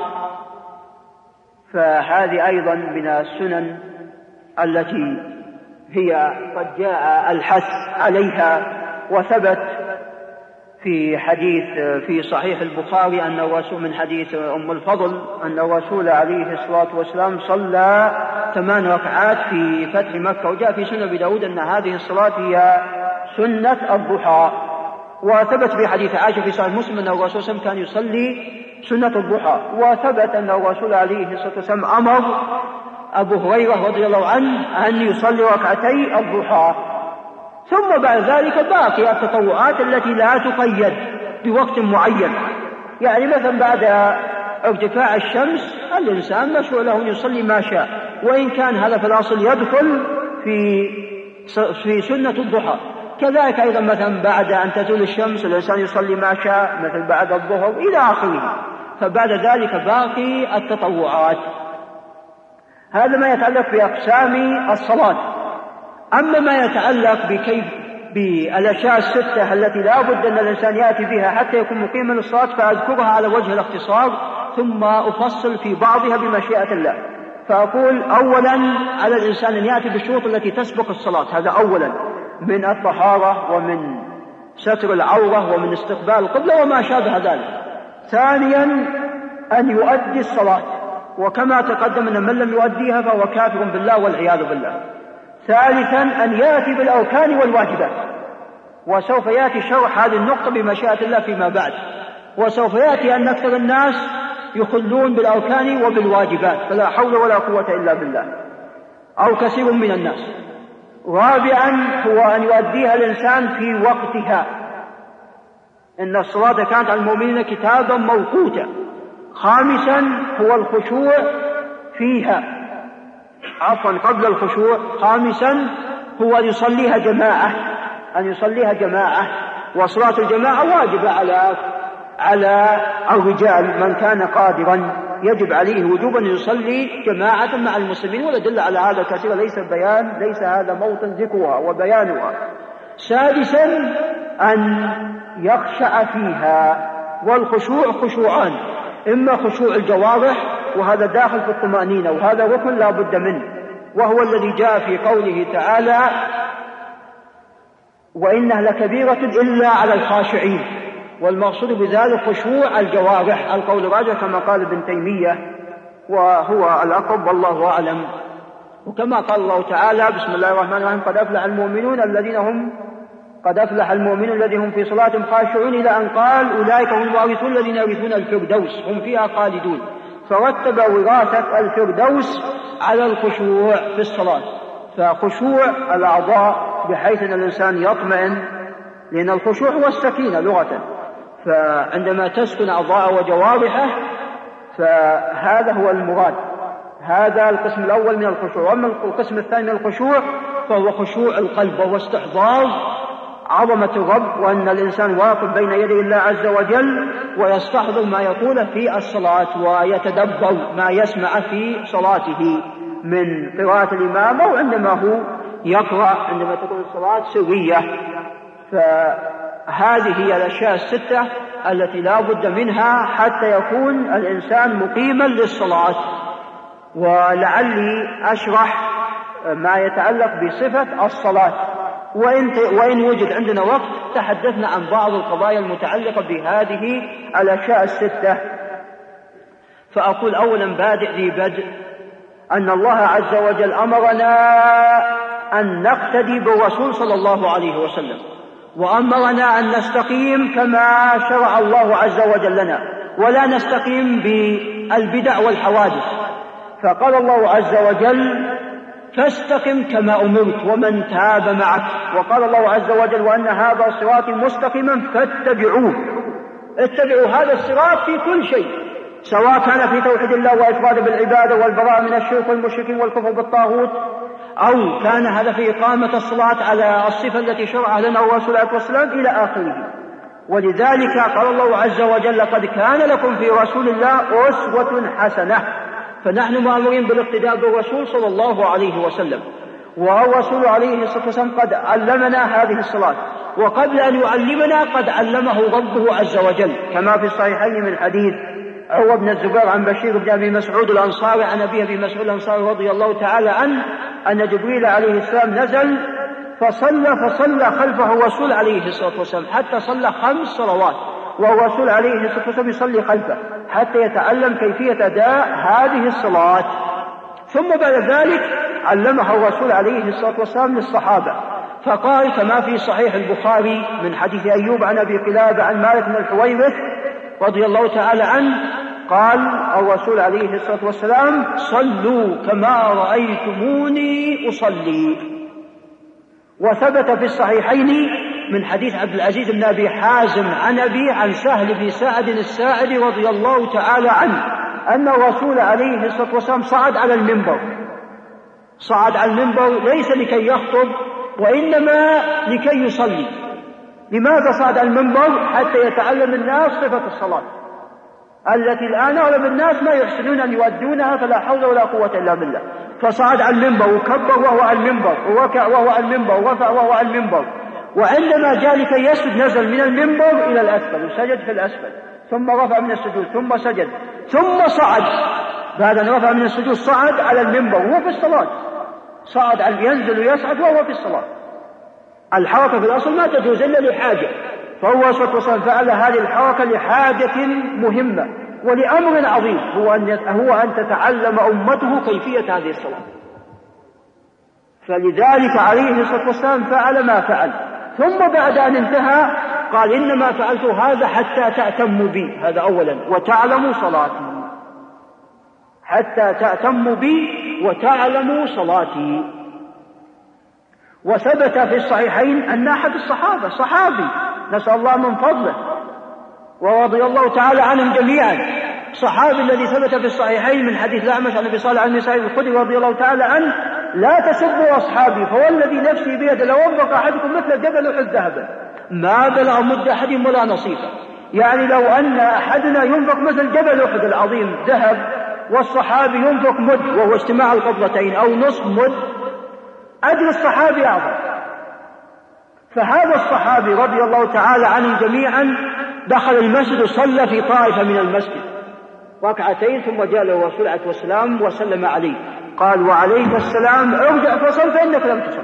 فهذه أيضا من السنن التي هي قد جاء الحث عليها. وثبت في حديث في صحيح البخاري أن الرسول من حديث أم الفضل أن الرسول عليه الصلاة والسلام صلى 8 ركعات في فتح مكة، وجاء في سنن أبي داود أن هذه الصلاة هي سنة الضحى. وثبت في حديث عائشة في صحيح مسلم أن الرسول صلى الله عليه وسلم كان يصلي سنة الضحى. وثبت أن الرسول عليه الصلاة والسلام أمر أبو هريرة رضي الله عنه أن يصلي ركعتي الضحى. ثم بعد ذلك باقي التطوعات التي لا تقيد بوقت معين، يعني مثلا بعد ارتفاع الشمس الإنسان مشروع له أن يصلي ما شاء، وإن كان هذا في الأصل يدخل في سنة الضحى. كذلك أيضا مثلا بعد أن تزول الشمس الإنسان يصلي ما شاء، مثل بعد الظهر إلى آخره. فبعد ذلك باقي التطوعات. هذا ما يتعلق بأقسام الصلاة. أما ما يتعلق بالأشياء الستة التي لا بد أن الإنسان يأتي بها حتى يكون مقيما للصلاة فأذكرها على وجه الاختصار، ثم أفصل في بعضها بمشيئة الله. فأقول أولا على الإنسان أن يأتي بالشروط التي تسبق الصلاة، هذا أولا، من الطهارة ومن ستر العورة ومن استقبال القبلة وما شابه ذلك. ثانيا أن يؤدي الصلاة، وكما تقدم أن من لم يؤديها فهو كافر بالله والعياذ بالله. ثالثا أن يأتي بالأركان والواجبات، وسوف يأتي شرح هذه النقطة بمشيئة الله فيما بعد. وسوف يأتي أن أكثر الناس يخلون بالأركان وبالواجبات، فلا حول ولا قوة إلا بالله، أو كثير من الناس. رابعا هو أن يؤديها الإنسان في وقتها، إن الصلاة كانت على المؤمنين كتابا موقوتا. خامسا هو الخشوع فيها، قبل الخشوع خامسا هو أن يصليها جماعة، وصلاة الجماعة واجبة على الرجال، من كان قادرا يجب عليه وجوبا أن يصلي جماعة مع المسلمين، ويدل على هذا كثيرا، ليس هذا موطن ذكرها وبيانها. سادسا أن يخشع فيها، والخشوع خشوعان، إما خشوع الجوارح وهذا داخل في الطمأنينة، وهذا ركن لا بد منه، وهو الذي جاء في قوله تعالى وإنها لكبيرة إلا على الخاشعين، والمقصود بذلك خشوع الجوارح، القول الراجح كما قال ابن تيمية وهو الأقرب والله أعلم. وكما قال الله تعالى بسم الله الرحمن الرحيم قد أفلح المؤمنون الذين هم في صلاتهم خاشعون، إلى أن قال أولئك هم الوارثون الذين يرثون الفردوس هم فيها خالدون. فرتب وراثة الفردوس على الخشوع في الصلاة، فخشوع الأعضاء بحيث أن الإنسان يطمئن، لأن الخشوع هو السكينة لغة، فعندما تسكن أعضاءه وجوارحه فهذا هو المراد. هذا القسم الأول من الخشوع. وأما القسم الثاني من الخشوع فهو خشوع القلب، وهو استحضار عظمة الرب، وأن الإنسان واقف بين يدي الله عز وجل ويستحضر ما يقوله في الصلاة، ويتدبر ما يسمع في صلاته من قراءة الإمام أو عندما هو يقرأ عندما تكون الصلاة سرية. فهذه هي الأشياء الستة التي لا بد منها حتى يكون الإنسان مقيما للصلاة. ولعلي أشرح ما يتعلق بصفة الصلاة، وإن وجد عندنا وقت تحدثنا عن بعض القضايا المتعلقة بهذه الأشياء الستة. فأقول أولا بادئ ذي بدء أن الله عز وجل أمرنا أن نقتدي بالرسول صلى الله عليه وسلم، وأمرنا أن نستقيم كما شرع الله عز وجل لنا، ولا نستقيم بالبدع والحوادث. فقال الله عز وجل فاستقم كما أمرت ومن تاب معك، وقال الله عز وجل وأن هذا صراطي مستقيما فاتبعوه. اتبعوا هذا الصراط في كل شيء، سواء كان في توحيد الله وإفراد بالعبادة والبراءة من الشرك والمشركين والكفر بالطاغوت، أو كان هذا في إقامة الصلاة على الصفة التي شرعها لنا الرسول عليه والسلام إلى آخره. ولذلك قال الله عز وجل: قد كان لكم في رسول الله أسوة حسنة. فنحن مأمورين بالاقتداء بالرسول صلى الله عليه وسلم، والرسول عليه الصلاة والسلام قد علمنا هذه الصلاة، وقبل أن يعلمنا قد علمه ربه عز وجل، كما في الصحيحين من حديث عروة بن الزبير عن بشير بن أبي مسعود الأنصاري عن أبي مسعود الأنصاري رضي الله تعالى عنه أن جبريل عليه السلام نزل فصلى خلفه الرسول عليه الصلاة والسلام حتى صلى 5 صلوات، والرسول عليه الصلاة والسلام يصلي خلفه حتى يتعلم كيفية أداء هذه الصلاة. ثم بعد ذلك علمها الرسول عليه الصلاة والسلام للصحابة، فقال كما في صحيح البخاري من حديث أيوب عن أبي قلابة عن مالك بن الحويرث رضي الله تعالى عنه قال الرسول عليه الصلاة والسلام: صلوا كما رأيتموني أصلي. وثبت في الصحيحين من حديث عبد العزيز بن أبي حازم عن أبي عن سهل بن سعد الساعدي رضي الله تعالى عنه أن الرسول عليه الصلاة والسلام صعد على المنبر ليس لكي يخطب وإنما لكي يصلي. لماذا صعد على المنبر؟ حتى يتعلم الناس صفة الصلاة التي الآن أغلب الناس ما يحسنون أن يؤدونها، فلا حول ولا قوة إلا بالله. فصعد على المنبر وكبر وهو على المنبر، وركع وهو على المنبر، ورفع وهو على المنبر، وعندما جاء لكي يسجد نزل من المنبر إلى الأسفل وسجد في الأسفل، ثم رفع من السجود، ثم سجد، ثم صعد. بعد أن رفع من السجود صعد على المنبر وهو في الصلاة، صعد على ينزل ويصعد وهو في الصلاة. الحركة في الأصل ما تجوز إلا لحاجة، فهو صلى الله عليه وسلم فعل هذه الحركة لحاجة مهمة ولأمر عظيم، هو أن تتعلم أمته كيفية هذه الصلاة. فلذلك عليه الصلاة والسلام فعل ما فعل، ثم بعد أن انتهى قال: إنما فعلت هذا حتى تأتموا بي، هذا أولا، وتعلموا صلاتي، حتى تأتموا بي وتعلموا صلاتي. وثبت في الصحيحين أن أحد الصحابة صحابي نسأل الله من فضله ورضي الله تعالى عنهم جميعا، صحابي الذي ثبت في الصحيحين من حديث الأعمش عن أبي صالح عن سعيد الخدري رضي الله تعالى عنه: لا تسبوا أصحابي فوالذي نفسي بيده لو أنفق أحدكم مثل جبل أحد ذهبا ما بلغ مد أحد ولا نصيفا. يعني لو أن أحدنا ينفق مثل جبل أحد العظيم ذهب، والصحابي ينفق مد وهو اجتماع القبلتين أو نصف مد، أجر الصحابي أعظم. فهذا الصحابي رضي الله تعالى عنه جميعا دخل المسجد وصلى في طائفة من المسجد ركعتين، ثم جاء له الرسول عليه السلام وسلم عليه، قال: وعليك السلام، ارجع فصل فإنك لم تصل.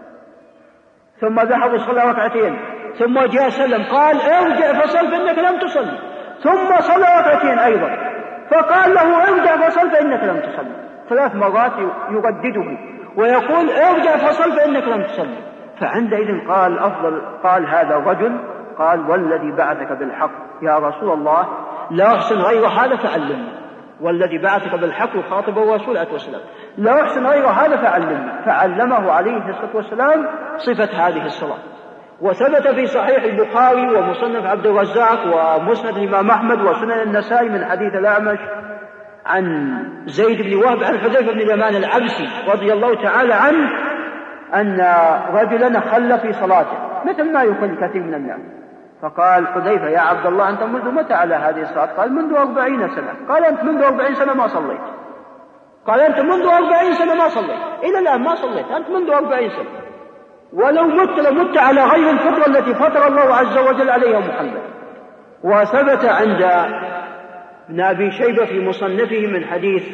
ثم ذهب وصلى ركعتين، ثم جاء سلم قال: ارجع فصل فإنك لم تصل، ثم صلى ركعتين أيضا، فقال له: ارجع فصل فإنك لم تصل. 3 مرات يردده ويقول: ارجع فصل فإنك لم تصلي. فعندئذ قال هذا الرجل، قال: والذي بعثك بالحق يا رسول الله لا أحسن غير هذا فعلمني. والذي بعثك بالحق يخاطب الرسول عليه السلام: لا أحسن غير هذا فعلمني. فعلمه عليه الصلاة والسلام صفة هذه الصلاة. وثبت في صحيح البخاري ومصنف عبد الرزاق ومسند الإمام أحمد وسنن النسائي من حديث الأعمش عن زيد بن وهب عن حذيفة بن اليمان العبسي رضي الله تعالى عنه أن رجلا خل في صلاته مثل ما يخل كثير من الناس، فقال حذيفة: يا عبد الله أنت منذ متى على هذه الصلاة؟ قال: منذ 40 سنة. قال: أنت منذ 40 سنة ما صليت. قال: أنت منذ 40 سنة ما صليت، إلى الآن ما صليت، أنت منذ 40 سنة، ولو مت لمت على غير الفطرة التي فطر الله عز وجل عليها محمد. وثبت عند ابن أبي شيبة في مصنفه من حديث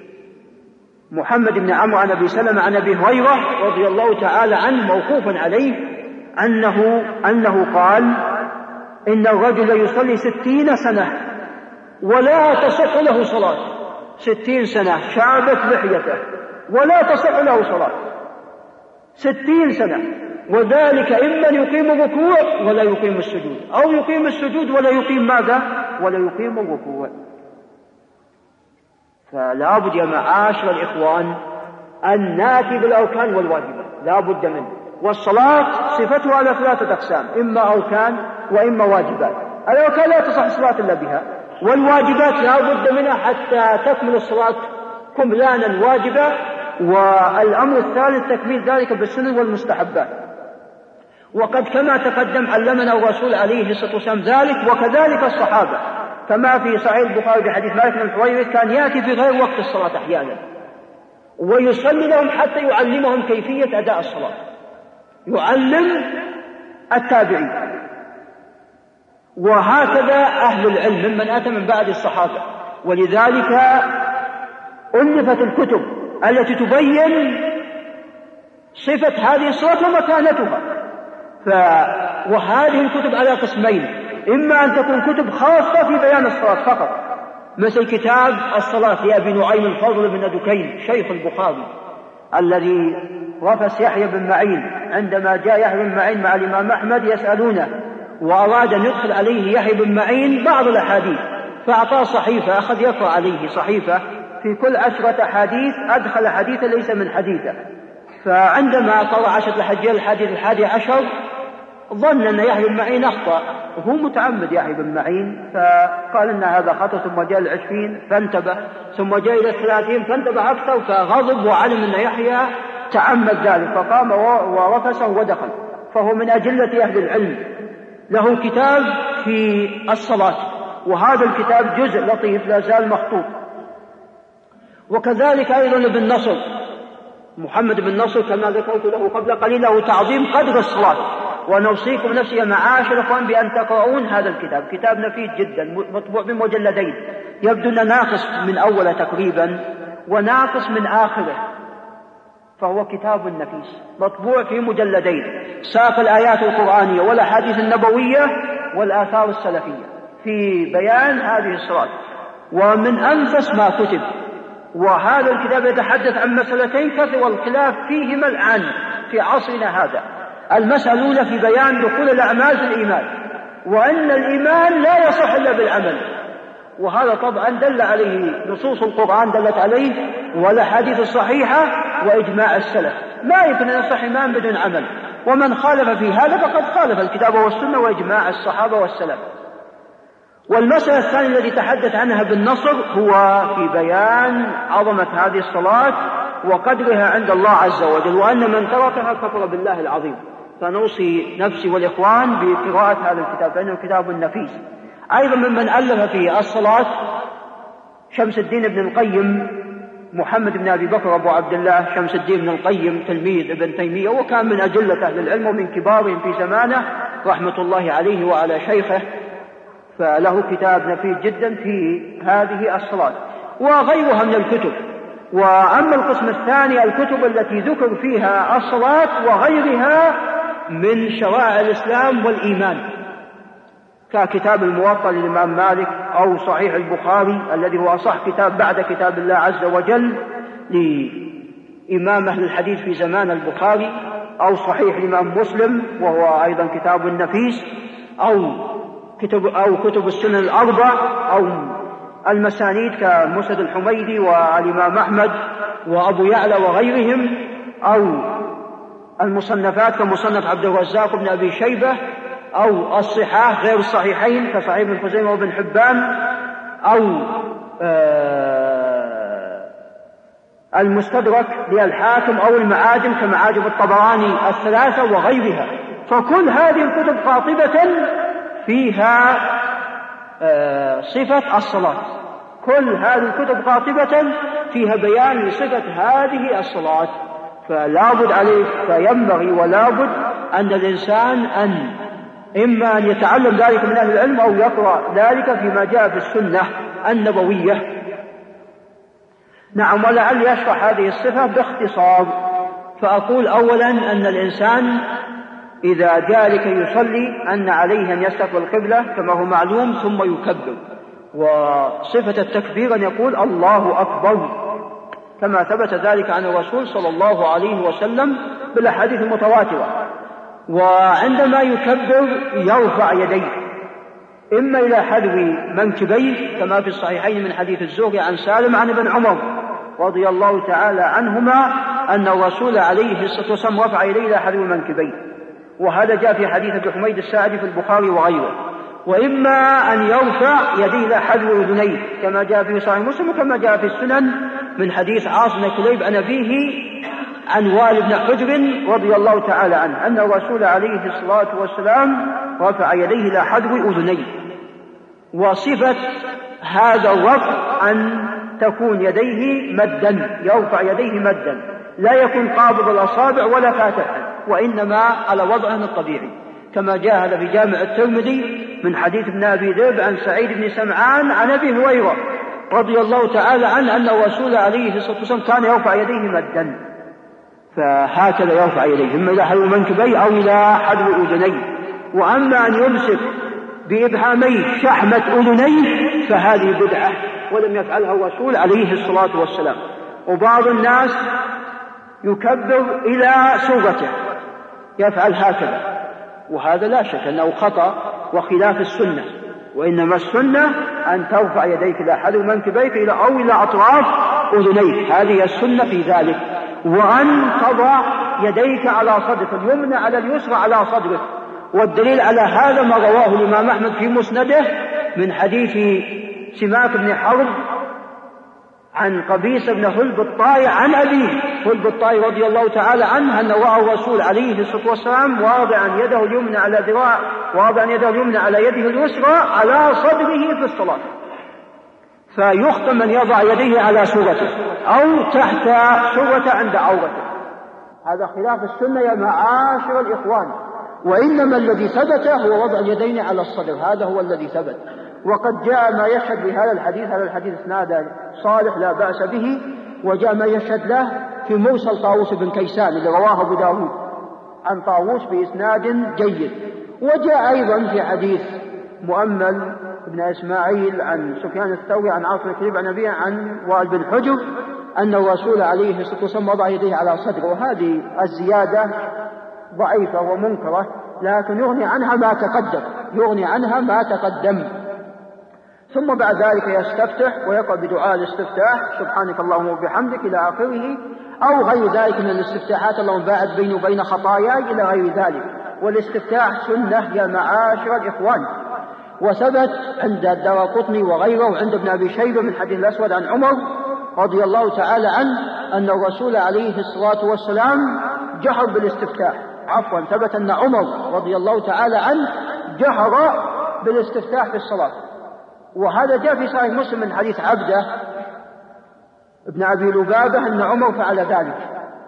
محمد بن عمرو عن أبي سلمة عن أبي هريرة رضي الله تعالى عنه موقوفا عليه أنه قال: إن الرجل يصلي 60 سنة ولا تصح له صلاة. 60 سنة شعبت لحيته ولا تصح له صلاة، 60 سنة، وذلك إما يقيم الركوع ولا يقيم السجود، أو يقيم السجود ولا يقيم ماذا؟ ولا يقيم الركوع. فلا بد يا معاشر الإخوان أن نأتي بالأركان والواجبات، لا بد منه. والصلاة صفتها على 3 أقسام: إما أركان وإما واجبات. الأركان لا تصح الصلاة إلا بها، والواجبات لا بد منها حتى تكمل الصلاة كملانا واجبة. والأمر الثالث تكميل ذلك بالسنن والمستحبات. وقد كما تقدم علمنا الرسول عليه الصلاة والسلام ذلك، وكذلك الصحابة، كما في صحيح البخاري بحديث مالك بن الحويرث كان يأتي في غير وقت الصلاة أحيانا ويصلي لهم حتى يعلمهم كيفية أداء الصلاة، يعلم التابعين. وهكذا أهل العلم ممن أتى من بعد الصحابة. ولذلك ألفت الكتب التي تبين صفة هذه الصلاة ومكانتها. وهذه الكتب على قسمين: إما أن تكون كتب خاصة في بيان الصلاة فقط، مثل كتاب الصلاة لأبي نعيم الفضل بن دكين شيخ البخاري الذي رفس يحيى بن معين عندما جاء يحيى بن معين مع الإمام أحمد يسألونه، وأراد أن يدخل عليه يحيى بن معين بعض الأحاديث، فأعطاه صحيفة أخذ يقرأ عليه صحيفة في كل 10 أحاديث أدخل حديثا ليس من حديثه. فعندما قرأ 10 الحديث 11 ظن أن يحيى بن معين أخطأ، وهو متعمد يحيى بن معين، فقال أن هذا خطأ. ثم جاء 20 فانتبه، ثم جاء إلى 30 فانتبه أكثر، فغضب وعلم أن يحيى تعمد ذلك، فقام ورفسه ودخل. فهو من أجلة أهل العلم، له كتاب في الصلاة، وهذا الكتاب جزء لطيف لا زال مخطوط. وكذلك أيضا ابن نصر محمد بن نصر كما ذكرت له قبل قليل له تعظيم قدر الصلاة. ونوصيكم نفسي يا معاشر الأخوان بأن تقرؤون هذا الكتاب، كتاب نفيس جدا مطبوع بمجلدين، يبدو أنه ناقص من أوله تقريبا وناقص من آخره، فهو كتاب نفيس مطبوع في مجلدين، ساق الآيات القرآنية والأحاديث النبوية والآثار السلفية في بيان هذه الصلاة، ومن أنفس ما كتب. وهذا الكتاب يتحدث عن مسألتين كثر الخلاف فيهما الآن في عصرنا هذا. المسألة الأولى في بيان دخول الأعمال في الإيمان، وأن الإيمان لا يصح إلا بالعمل، وهذا طبعا دل عليه نصوص القرآن دلت عليه والأحاديث الصحيحة وإجماع السلف. ما يمكن أن يصح إيمان بدون عمل، ومن خالف في هذا فقد خالف الكتاب والسنة وإجماع الصحابة والسلف. والمسألة الثانية التي تحدث عنها بالنصر هو في بيان عظمة هذه الصلاة وقدرها عند الله عز وجل، وأن من تركها كفر بالله العظيم. فنوصي نفسي والإخوان بقراءة هذا الكتاب فإنه كتاب نفيس. أيضا ممن ألف في الصلاة شمس الدين بن القيم محمد بن أبي بكر أبو عبد الله شمس الدين بن القيم تلميذ ابن تيمية، وكان من أجلة أهل العلم ومن كبارهم في زمانه رحمة الله عليه وعلى شيخه، فله كتاب نفيس جدا في هذه الصلاة وغيرها من الكتب. وأما القسم الثاني الكتب التي ذكر فيها الصلاة وغيرها من شرائع الإسلام والإيمان، ككتاب الموطأ للإمام مالك، أو صحيح البخاري الذي هو أصح كتاب بعد كتاب الله عز وجل لإمام أهل الحديث في زمان البخاري، أو صحيح الإمام مسلم وهو أيضا كتاب نفيس، أو كتب السنن الأربع، أو المسانيد كمسند الحميدي والإمام أحمد وأبو يعلى وغيرهم، أو المصنفات كمصنف عبد الرزاق بن أبي شيبة، أو الصحاح غير الصحيحين كصحيح ابن خزيمة وابن حبان، أو المستدرك للحاكم، أو المعاجم كمعاجم الطبراني الثلاثة وغيرها. فكل هذه الكتب قاطبة فيها صفة الصلاة، كل هذه الكتب قاطبة فيها بيان لصفة هذه الصلاة. فلابد عليه فينبغي ولابد أن الإنسان إما أن يتعلم ذلك من أهل العلم أو يقرأ ذلك فيما جاء في السنة النبوية. نعم، ولعل يشرح هذه الصفة باختصار. فأقول أولا أن الإنسان إذا جاء لكي يصلي أن عليه أن يستقبل القبلة كما هو معلوم ثم يكبر، وصفة التكبير أن يقول الله أكبر كما ثبت ذلك عن الرسول صلى الله عليه وسلم بالأحاديث المتواترة. وعندما يكبر يرفع يديه إما إلى حذو منكبيه كما في الصحيحين من حديث الزهري عن سالم عن ابن عمر رضي الله تعالى عنهما أن الرسول عليه الصلاة والسلام رفع يديه إلى حذو منكبيه، وهذا جاء في حديث ابن حميد الساعدي في البخاري وغيره. وإما أن يرفع يديه إلى حذو أذنيه كما جاء في صحيح مسلم وكما جاء في السنن من حديث عاصم بن كليب عن أبيه عن وائل بن حجر رضي الله تعالى عنه أن الرسول عليه الصلاة والسلام رفع يديه إلى حذو أذنيه. وصفة هذا الرفع أن تكون يديه مدا، يرفع يديه مدا، لا يكون قابض الأصابع ولا فاتحا، وإنما على وضعه الطبيعي كما جاء هذا في جامع الترمذي من حديث ابن أبي ذئب عن سعيد بن سمعان عن أبي هريرة رضي الله تعالى عنه أن الرسول عليه الصلاة والسلام كان يرفع يديه مدا، فهكذا يرفع يديه إما إلى حذو منكبيه أو إلى حذو أذنيه. وأما أن يمسك بإبهاميه شحمة أذنيه فهذه بدعة ولم يفعلها الرسول عليه الصلاة والسلام. وبعض الناس يكبر إلى سرته يفعل هكذا، وهذا لا شك أنه خطأ وخلاف السنة، وإنما السنة أن ترفع يديك إلى حذو منكبيك أو إلى أطراف أذنيك، هذه السنة في ذلك. وأن تضع يديك على صدرك، اليمنى على اليسرى على صدرك. والدليل على هذا ما رواه الإمام أحمد في مسنده من حديث سماك بن حرب عن قبيس بن هلب الطائي عن أبيه هلب الطائي رضي الله تعالى عنه أن رأى الرسول عليه الصلاة والسلام واضعا يده اليمنى على ذراع واضعا يده اليمنى على يده اليسرى على صدره في الصلاة، فيختم من يضع يديه على سرته أو تحت سرته عند عورته. هذا خلاف السنة يا معاشر الإخوان، وإنما الذي ثبت هو وضع اليدين على الصدر، هذا هو الذي ثبت. وقد جاء ما يشهد بهذا الحديث، هذا الحديث اسناده صالح لا بأس به، وجاء ما يشهد له في مرسل طاووس بن كيسان اللي رواه أبو داود عن طاووس بإسناد جيد. وجاء أيضا في حديث مؤمل بن إسماعيل عن سفيان الثوري عن عاصم بن كليب عن أبيه عن وائل بن حجر أن الرسول عليه الصلاة والسلام وضع يديه على صدره، وهذه الزيادة ضعيفة ومنكرة، لكن يغني عنها ما تقدم. ثم بعد ذلك يستفتح ويقرأ بدعاء الاستفتاح سبحانك اللهم وبحمدك إلى آخره، أو غير ذلك من الاستفتاحات اللهم باعد بيني وبين خطاياي إلى غير ذلك. والاستفتاح سنة يا معاشر الإخوان، وثبت عند الدارقطني وغيره وعند ابن أبي شيبة من حديث الأسود عن عمر رضي الله تعالى عنه أن الرسول عليه الصلاة والسلام جهر بالاستفتاح، ثبت أن عمر رضي الله تعالى عنه جهر بالاستفتاح في الصلاة. وهذا جاء في صحيح مسلم من حديث عبده ابن أبي لبابة أن عمر فعل ذلك،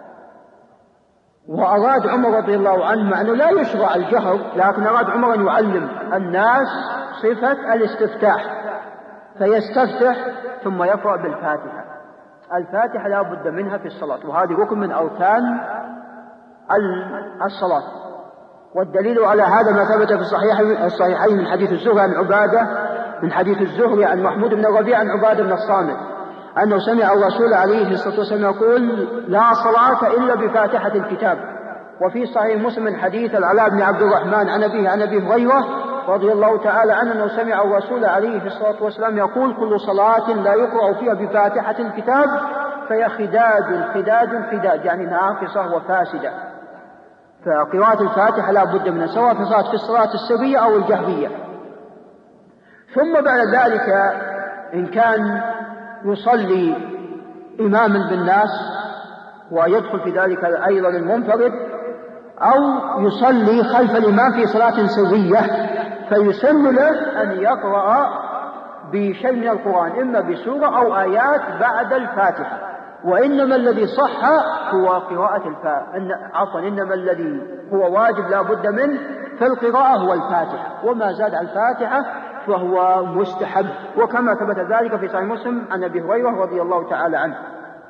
وأراد عمر رضي الله عنه مع أنه لا يشرع الجهر، لكن أراد عمر أن يعلم الناس صفة الاستفتاح، فيستفتح ثم يقرأ بالفاتحة. الفاتحة لا بد منها في الصلاة، وهذه ركن من أركان الصلاة. والدليل على هذا ما ثبت في الصحيحين من حديث الزهري عن عبادة من حديث الزهري عن محمود بن الربيع عن عبادة بن الصامت أنه سمع الرسول عليه الصلاة والسلام يقول لا صلاة إلا بفاتحة الكتاب. وفي صحيح مسلم من حديث العلاء بن عبد الرحمن عن أبي هريرة رضي الله تعالى عنه أنه سمع الرسول عليه الصلاة والسلام يقول كل صلاة لا يقرأ فيها بفاتحة الكتاب فهي خداج يعني ناقصة وفاسدة. فقراءة الفاتحة لا بد منها سواء في الصلاة السرية أو الجهرية. ثم بعد ذلك إن كان يصلي إماما بالناس ويدخل في ذلك أيضا المنفرد، أو يصلي خلف الإمام في صلاة سرية، فيسن له أن يقرأ بشيء من القرآن إما بسورة أو آيات بعد الفاتحة. وإنما الذي صح هو قراءة إنما الذي هو واجب لا بد منه في القراءة هو الفاتحة، وما زاد على الفاتحة فهو مستحب، وكما ثبت ذلك في صحيح مسلم عن أبي هريرة رضي الله تعالى عنه.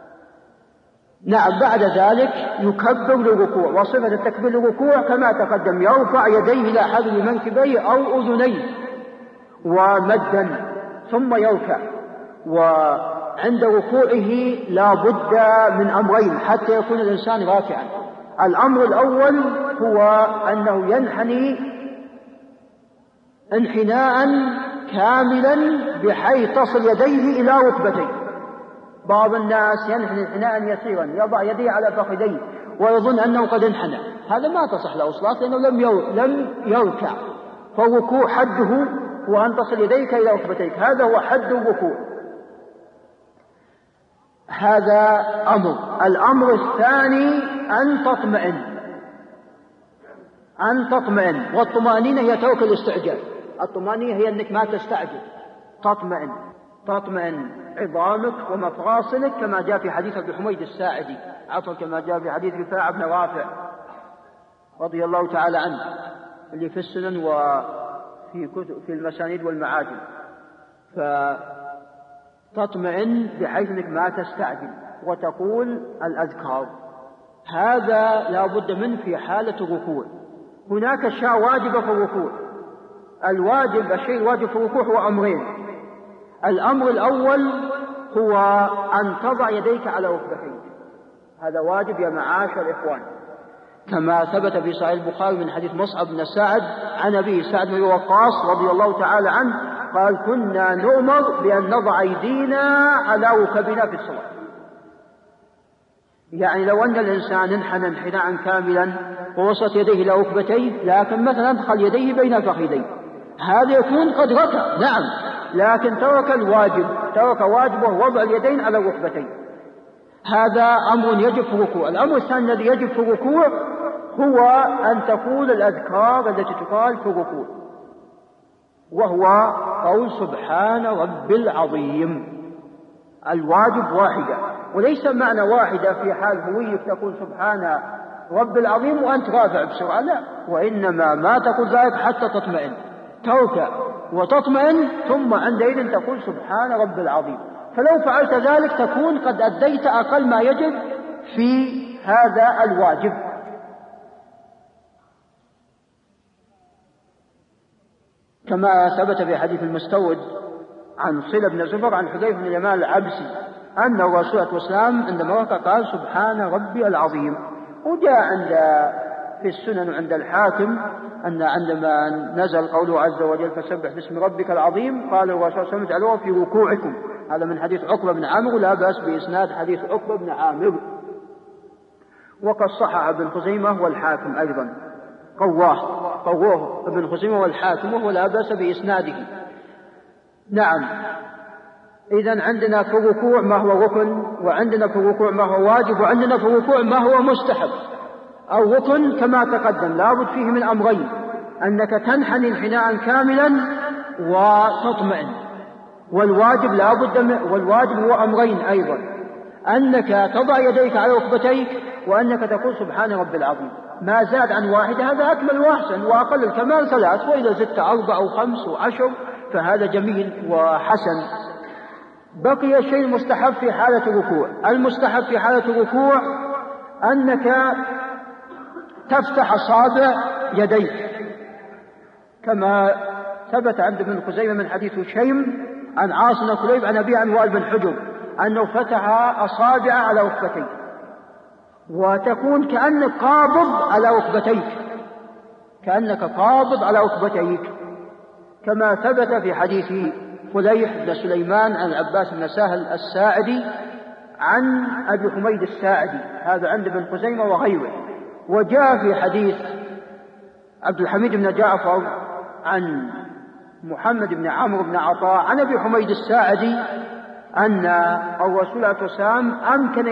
نعم، بعد ذلك يكبر للركوع، وصفة التكبير للركوع كما تقدم يرفع يديه إلى حذو منكبيه أو أذنيه ومدا ثم يركع. وعند ركوعه لا بد من أمرين حتى يكون الإنسان راكعا. الأمر الأول هو أنه ينحني انحناء كاملا بحيث تصل يديه إلى ركبتيه. بعض الناس ينحني انحناء يسيرا يضع يديه على فخذيه ويظن أنه قد انحنى، هذا ما تصح له صلاة لأنه لم يركع، فالركوع حده هو أن تصل يديك إلى ركبتيك، هذا هو حد الركوع. هذا أمر. الأمر الثاني أن تطمئن، والطمأنينة هي ترك الاستعجال. الطمأنينة هي أنك ما تستعجل، تطمئن عظامك ومفاصلك كما جاء في حديث أبي حميد الساعدي، كما جاء في حديث رفاعة بن رافع رضي الله تعالى عنه اللي في السنن وفي في المسانيد والمعاجم. فتطمئن بحيث أنك ما تستعجل وتقول الأذكار. هذا لا بد منه في حالة الركوع. هناك أشياء واجبة في الركوع. الشيء الواجب في الركوع هو أمرين. الأمر الأول هو أن تضع يديك على ركبتيك، هذا واجب يا معاشر الإخوان، كما ثبت في صحيح البخاري من حديث مصعب بن سعد عن أبي سعد بن وقاص رضي الله تعالى عنه قال: كنا نؤمر بأن نضع أيدينا على ركبنا في الصلاة. يعني لو أن الإنسان انحنى انحناء كاملا ووصلت يديه إلى ركبتيه، لكن مثلا أدخل يديه بين الفخذين، هذا يكون قد ركع، نعم، لكن ترك الواجب، ترك واجبه وضع اليدين على الركبتين. هذا أمر يجب في الركوع. الأمر الثاني الذي يجب في الركوع هو أن تقول الأذكار التي تقال في الركوع، وهو قول سبحان رب العظيم. الواجب واحدة، وليس معنى واحدة في حال هويك تقول سبحان رب العظيم وأنت رافع بسرعة، لا، وإنما ما تقول ذلك حتى تطمئن، تركع وتطمئن، ثم عندئذ تقول سبحان رب العظيم. فلو فعلت ذلك تكون قد أديت أقل ما يجب في هذا الواجب. كما ثبت في حديث المستورد عن صلة بن زفر عن حذيفة بن اليمان العبسي أن الرسول صلى الله عليه وسلم عندما ركع قال سبحان ربي العظيم. وجاء في السنن عند الحاكم أن عندما نزل قوله عز وجل فسبح باسم ربك العظيم قال الرسول صلى الله عليه وسلم اجعلوه في ركوعكم. هذا من حديث عقبة بن عامر، لا بأس بإسناد حديث عقبة بن عامر، وقد صحح ابن خزيمة والحاكم أيضا، قواه ابن خزيمة والحاكم، وهو لا بأس بإسناده. نعم، إذن عندنا في الركوع ما هو ركن، وعندنا في الركوع ما هو واجب، وعندنا في الركوع ما هو مستحب. أو ركن كما تقدم لابد فيه من أمرين: أنك تنحني انحناء كاملا وتطمئن. والواجب والواجب هو أمرين أيضا: أنك تضع يديك على ركبتيك، وأنك تقول سبحان رب العظيم. ما زاد عن واحدة هذا أكمل وأحسن، وأقل الكمال 3، وإذا زدت 4 أو 5 و10 فهذا جميل وحسن. بقي الشيء المستحب في حالة الركوع. المستحب في حالة الركوع أنك تفتح أصابع يديك، كما ثبت عند ابن خزيمة من حديث هشيم عن عاصم بن كليب عن أبي عن وائل بن حجر أنه فتح أصابع على ركبتيه، وتكون كأنك قابض على ركبتيك، كما ثبت في حديث فليح بن سليمان عن عباس بن سهل الساعدي عن أبي حميد الساعدي، هذا عند ابن خزيمة وغيره. وجاء في حديث عبد الحميد بن جعفر عن محمد بن عمرو بن عطاء عن أبي حميد الساعدي أن الرسول عليه الصلاة والسلام أمكن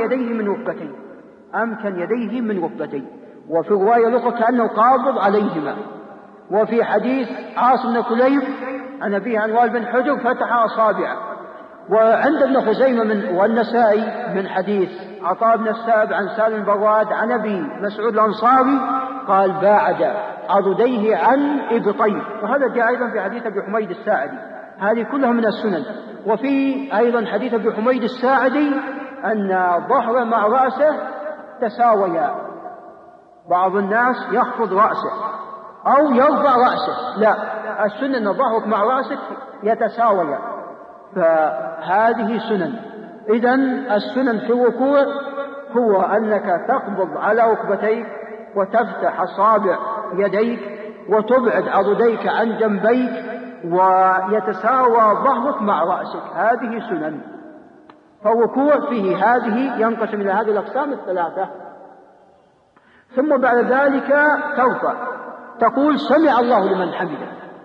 يديه من ركبتيه، وفي رواية الأخرى كأنه قابض عليهما. وفي حديث عاصم بن كليب عن أبيه عن وائل بن حجر فتح أصابعه. وعند ابن خزيمة والنسائي من حديث عطاء بن السائب عن سالم بن براد عن أبي مسعود الأنصاري قال باعد عضديه عن إبطيه، وهذا جاء أيضا في حديث أبي حميد الساعدي. هذه كلها من السنن. وفي أيضا حديث أبي حميد الساعدي أن ظهر مع رأسه تساويا، بعض الناس يخفض رأسه أو يرفع رأسه، لا، السنة أن ظهرك مع رأسك يتساويا، فهذه سنن. إذن السنن في الركوع هو أنك تقبض على ركبتيك وتفتح أصابع يديك وتبعد عضديك عن جنبيك ويتساوى ظهرك مع رأسك، هذه سنن. فالركوع فيه هذه ينقسم إلى هذه الأقسام الثلاثة. ثم بعد ذلك ترفع، تقول سمع الله لمن حمده،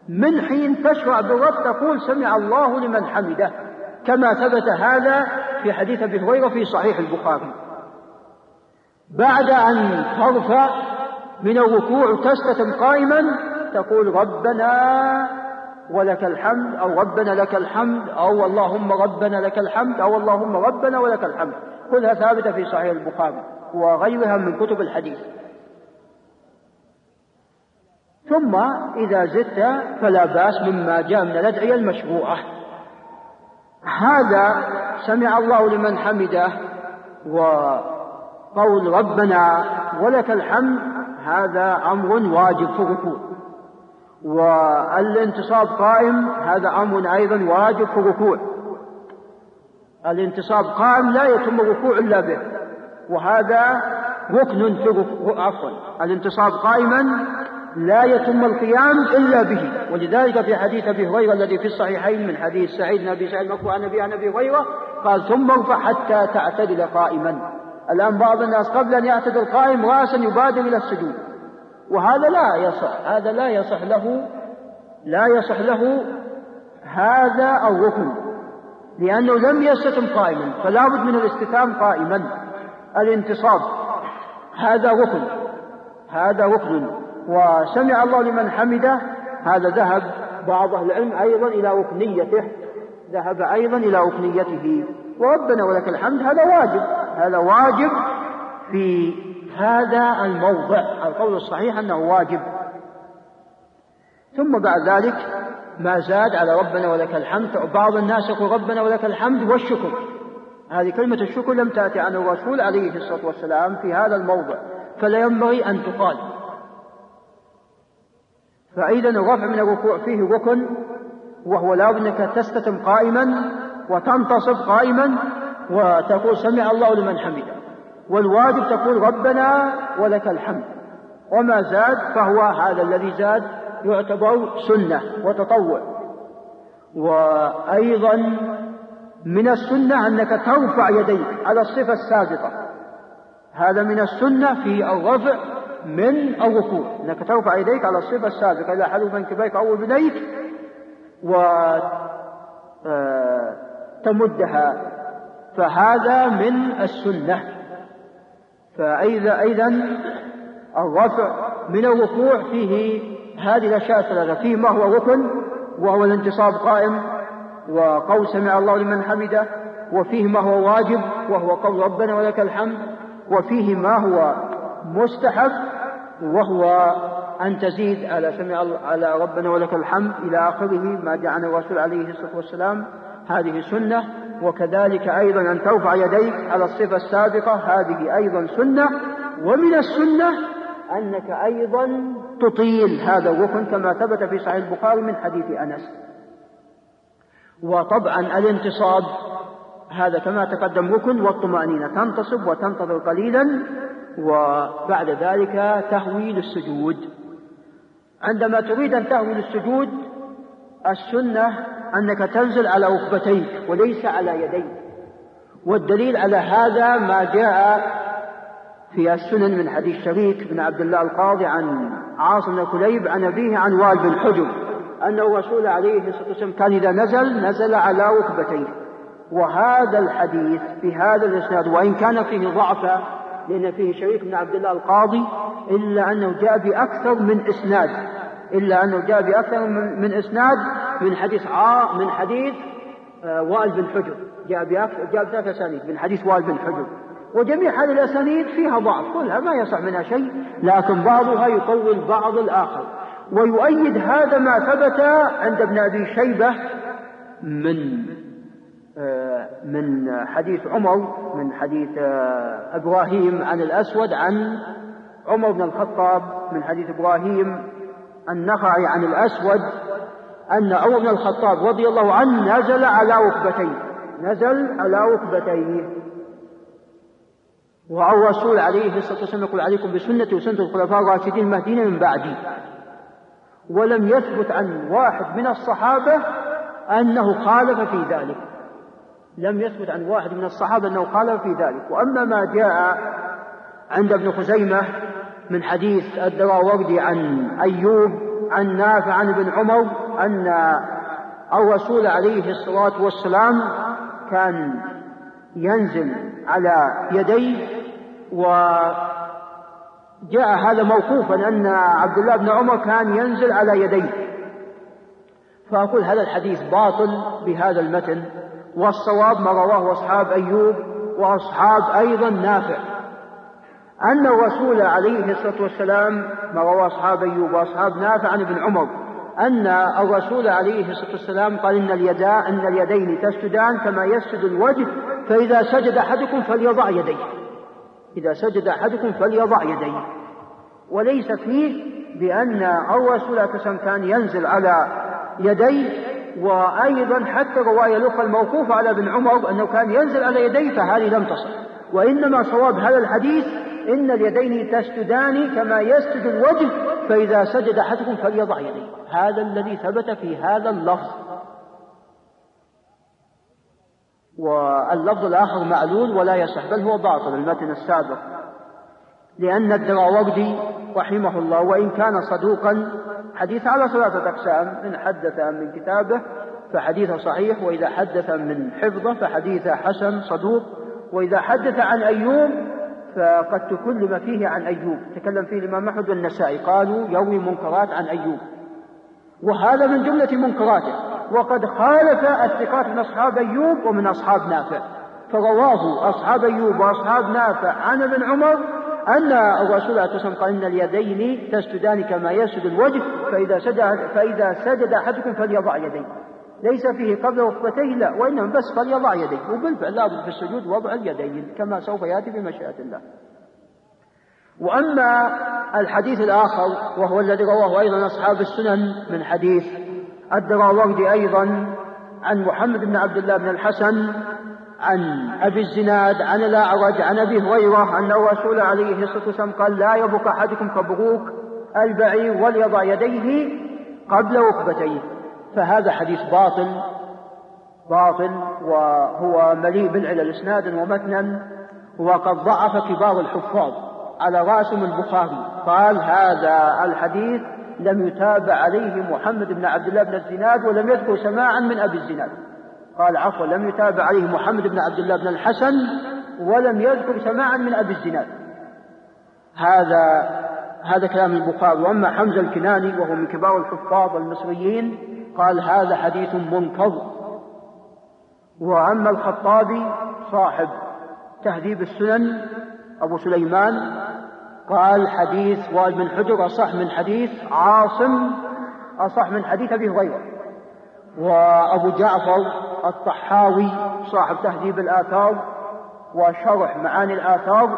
من حين تشرع بالرب تقول سمع الله لمن حمده، كما ثبت هذا في حديث أبي هريرة في صحيح البخاري. بعد أن ترفع من الركوع تستتم قائما تقول ربنا ولك الحمد، أو ربنا لك الحمد، أو اللهم ربنا لك الحمد، أو اللهم ربنا ولك الحمد، كلها ثابتة في صحيح البخاري وغيرها من كتب الحديث. ثم إذا زدت فلا بأس مما جاء من الأدعية المشروعة. هذا سمع الله لمن حمده وقول ربنا ولك الحمد هذا أمر واجب في الركوع، والانتصاب قائم هذا أمر أيضا واجب في الركوع. الانتصاب قائم لا يتم الركوع إلا به، وهذا ركن في الركوع. الانتصاب قائما لا يتم القيام إلا به، ولذلك في حديث أبي هريرة الذي في الصحيحين من حديث سعيد بن أبي سعيد مرفوعا عن أبي هريرة قال ثم ارفع حتى تعتدل قائما. الآن بعض الناس قبل أن يعتدل قائم رأسا يبادر إلى السجود، وهذا لا يصح، هذا لا يصح له هذا الركن، لأنه لم يستتم قائما، فلا بد من الاستتام قائما. الانتصاب هذا ركن وسمع الله لمن حمده هذا ذهب بعض أهل العلم أيضا إلى ركنيته، وربنا ولك الحمد هذا واجب في هذا الموضع. القول الصحيح أنه واجب. ثم بعد ذلك ما زاد على ربنا ولك الحمد، بعض الناس يقول ربنا ولك الحمد والشكر. هذه كلمة الشكر لم تأتي عن الرسول عليه الصلاة والسلام في هذا الموضع، فلا ينبغي أن تقال. فإذا الرفع من الركوع فيه ركن، وهو لا بد أنك تستتم قائما وتنتصب قائما وتقول سمع الله لمن حمده، والواجب تقول ربنا ولك الحمد. وما زاد فهو هذا الذي زاد يعتبر سنة وتطوع. وأيضا من السنة أنك ترفع يديك على الصفة السابقة، هذا من السنة في الرفع من الركوع، أنك ترفع يديك على الصفة السابقة إلى حلو منكبيك أو أذنيك وتمدها، فهذا من السنة. فأيضا الرفع من الركوع فيه هذه الأشياء الثلاثة، فيه ما هو ركن وهو الانتصاب قائم وقول سمع الله لمن حمده، وفيه ما هو واجب وهو قول ربنا ولك الحمد، وفيه ما هو مستحب وهو أن تزيد على ربنا ولك الحمد إلى آخره ما جاء عن الرسول عليه الصلاة والسلام، هذه سنة. وكذلك أيضا أن ترفع يديك على الصفة السابقة، هذه أيضا سنة. ومن السنة أنك أيضا تطيل هذا الركن كما ثبت في صحيح البخاري من حديث أنس. وطبعا الانتصاب هذا كما تقدم ركن، والطمأنينة تنتصب وتنتظر قليلا، وبعد ذلك تهوي للسجود. عندما تريد أن تهوي للسجود السنة أنك تنزل على ركبتيك وليس على يديك، والدليل على هذا ما جاء في السنن من حديث شريك بن عبد الله القاضي عن عاصم بن كليب عن أبيه عن وائل بن حجر أن الرسول عليه الصلاة والسلام كان إذا نزل على ركبتيه. وهذا الحديث في هذا الإسناد وإن كان فيه ضعف لأن فيه شريك بن عبد الله القاضي إلا أنه جاء بأكثر من إسناد من حديث وائل بن حجر، جاء بثلاث أسانيد من حديث وائل بن حجر، وجميع هذه الأسانيد فيها ضعف، كلها ما يصح منها شيء، لكن بعضها يقوي البعض الآخر. ويؤيد هذا ما ثبت عند ابن أبي شيبة من حديث عمر، من حديث إبراهيم عن الأسود عن عمر بن الخطاب، من حديث إبراهيم النخعي عن الأسود أن عمر بن الخطاب رضي الله عنه نزل على ركبتيه. والرسول عليه الصلاة والسلام يقول عليكم بسنتي وسنة الخلفاء الراشدين المهديين من بعدي. ولم يثبت عن واحد من الصحابة أنه خالف في ذلك، وأما ما جاء عند ابن خزيمة من حديث الدراوردي عن أيوب عن نافع عن ابن عمر أن الرسول عليه الصلاة والسلام كان ينزل على يديه، وجاء هذا موقوفا أن عبد الله بن عمر كان ينزل على يديه. فأقول هذا الحديث باطل بهذا المتن، والصواب ما رواه أصحاب أيوب وأصحاب أيضا نافع، أن الرسول عليه الصلاة والسلام ما رواه أصحاب أيوب وأصحاب نافع عن ابن عمر أن الرسول عليه الصلاة والسلام قال إن اليدين تسجدان كما يسجد الوجه، فإذا سجد أحدكم فليضع يديه، إذا سجد أحدكم فليضع يديه. وليس فيه بأن الرسول عليه الصلاة والسلام كان ينزل على يديه. وأيضا حتى رواية الأخرى الموقوفة على ابن عمر أنه كان ينزل على يديه، فهذه لم تصح. وإنما صواب هذا الحديث إن اليدين تسجدان كما يسجد الوجه، فإذا سجد أحدكم فليضع يديه. هذا الذي ثبت في هذا اللفظ. واللفظ الآخر معلول ولا يصح، بل هو باطل المتن السابق، لأن الدراوردي رحمه الله وإن كان صدوقا حديث على 3 أقسام: إن حدث من كتابه فحديثه صحيح، وإذا حدث من حفظه فحديثه حسن صدوق، وإذا حدث عن أيوب فقد تكلم فيه عن أيوب، تكلم فيه الإمام أحمد والنسائي، قالوا يروي منكرات عن أيوب، وهذا من جملة منكراته. وقد خالف الثقات من أصحاب أيوب ومن أصحاب نافع، فرواه أصحاب أيوب وأصحاب نافع عن ابن عمر أن الرسول عليه الصلاة والسلام قال إن اليدين تسجدان كما يسجد الوجه، فإذا سجد أحدكم فليضع يديه. ليس فيه قبل ركبتيه لا، وإنما بس فليضع يديه، وبالفعل لابد في السجود وضع اليدين كما سوف يأتي بمشيئة الله. وأما الحديث الآخر وهو الذي رواه أيضا أصحاب السنن من حديث الدراوردي أيضا عن محمد بن عبد الله بن الحسن عن أبي الزناد عن الأعرج عن أبي هريرة أن الرسول عليه الصلاة والسلام قال: لا يبرك أحدكم كبروك البعير وليضع يديه قبل ركبتيه. فهذا حديث باطل وهو مليء بالعلل إسنادا ومتنا، وقد ضعف كبار الحفاظ على رأسهم البخاري، قال هذا الحديث لم يتابع عليه محمد بن عبد الله بن الزناد ولم يذكر سماعا من أبي الزناد، قال عفوا لم يتابع عليه محمد بن عبد الله بن الحسن ولم يذكر سماعا من أبي الزناد. هذا كلام البخاري. وأما حمزة الكناني وهو من كبار الحفاظ المصريين قال هذا حديث منكر. وأما الخطابي صاحب تهذيب السنن أبو سليمان قال حديث وائل بن حجر أصح من حديث عاصم، أصح من حديث أبي هريرة. وأبو جعفر الطحاوي صاحب تهذيب الآثار وشرح معاني الآثار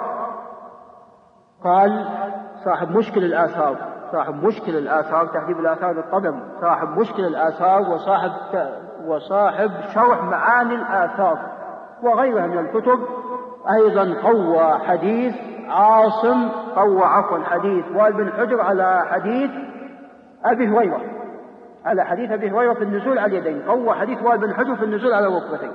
قال صاحب مشكل الآثار تهذيب الآثار للطبري، صاحب مشكل الآثار وصاحب شرح معاني الآثار وغيرها من الكتب أيضا قوى حديث عاصم، حديث وائل بن حجر على حديث أبي هريرة في النزول على اليدين، قوى حديث وائل بن حجر في النزول على الركبتين.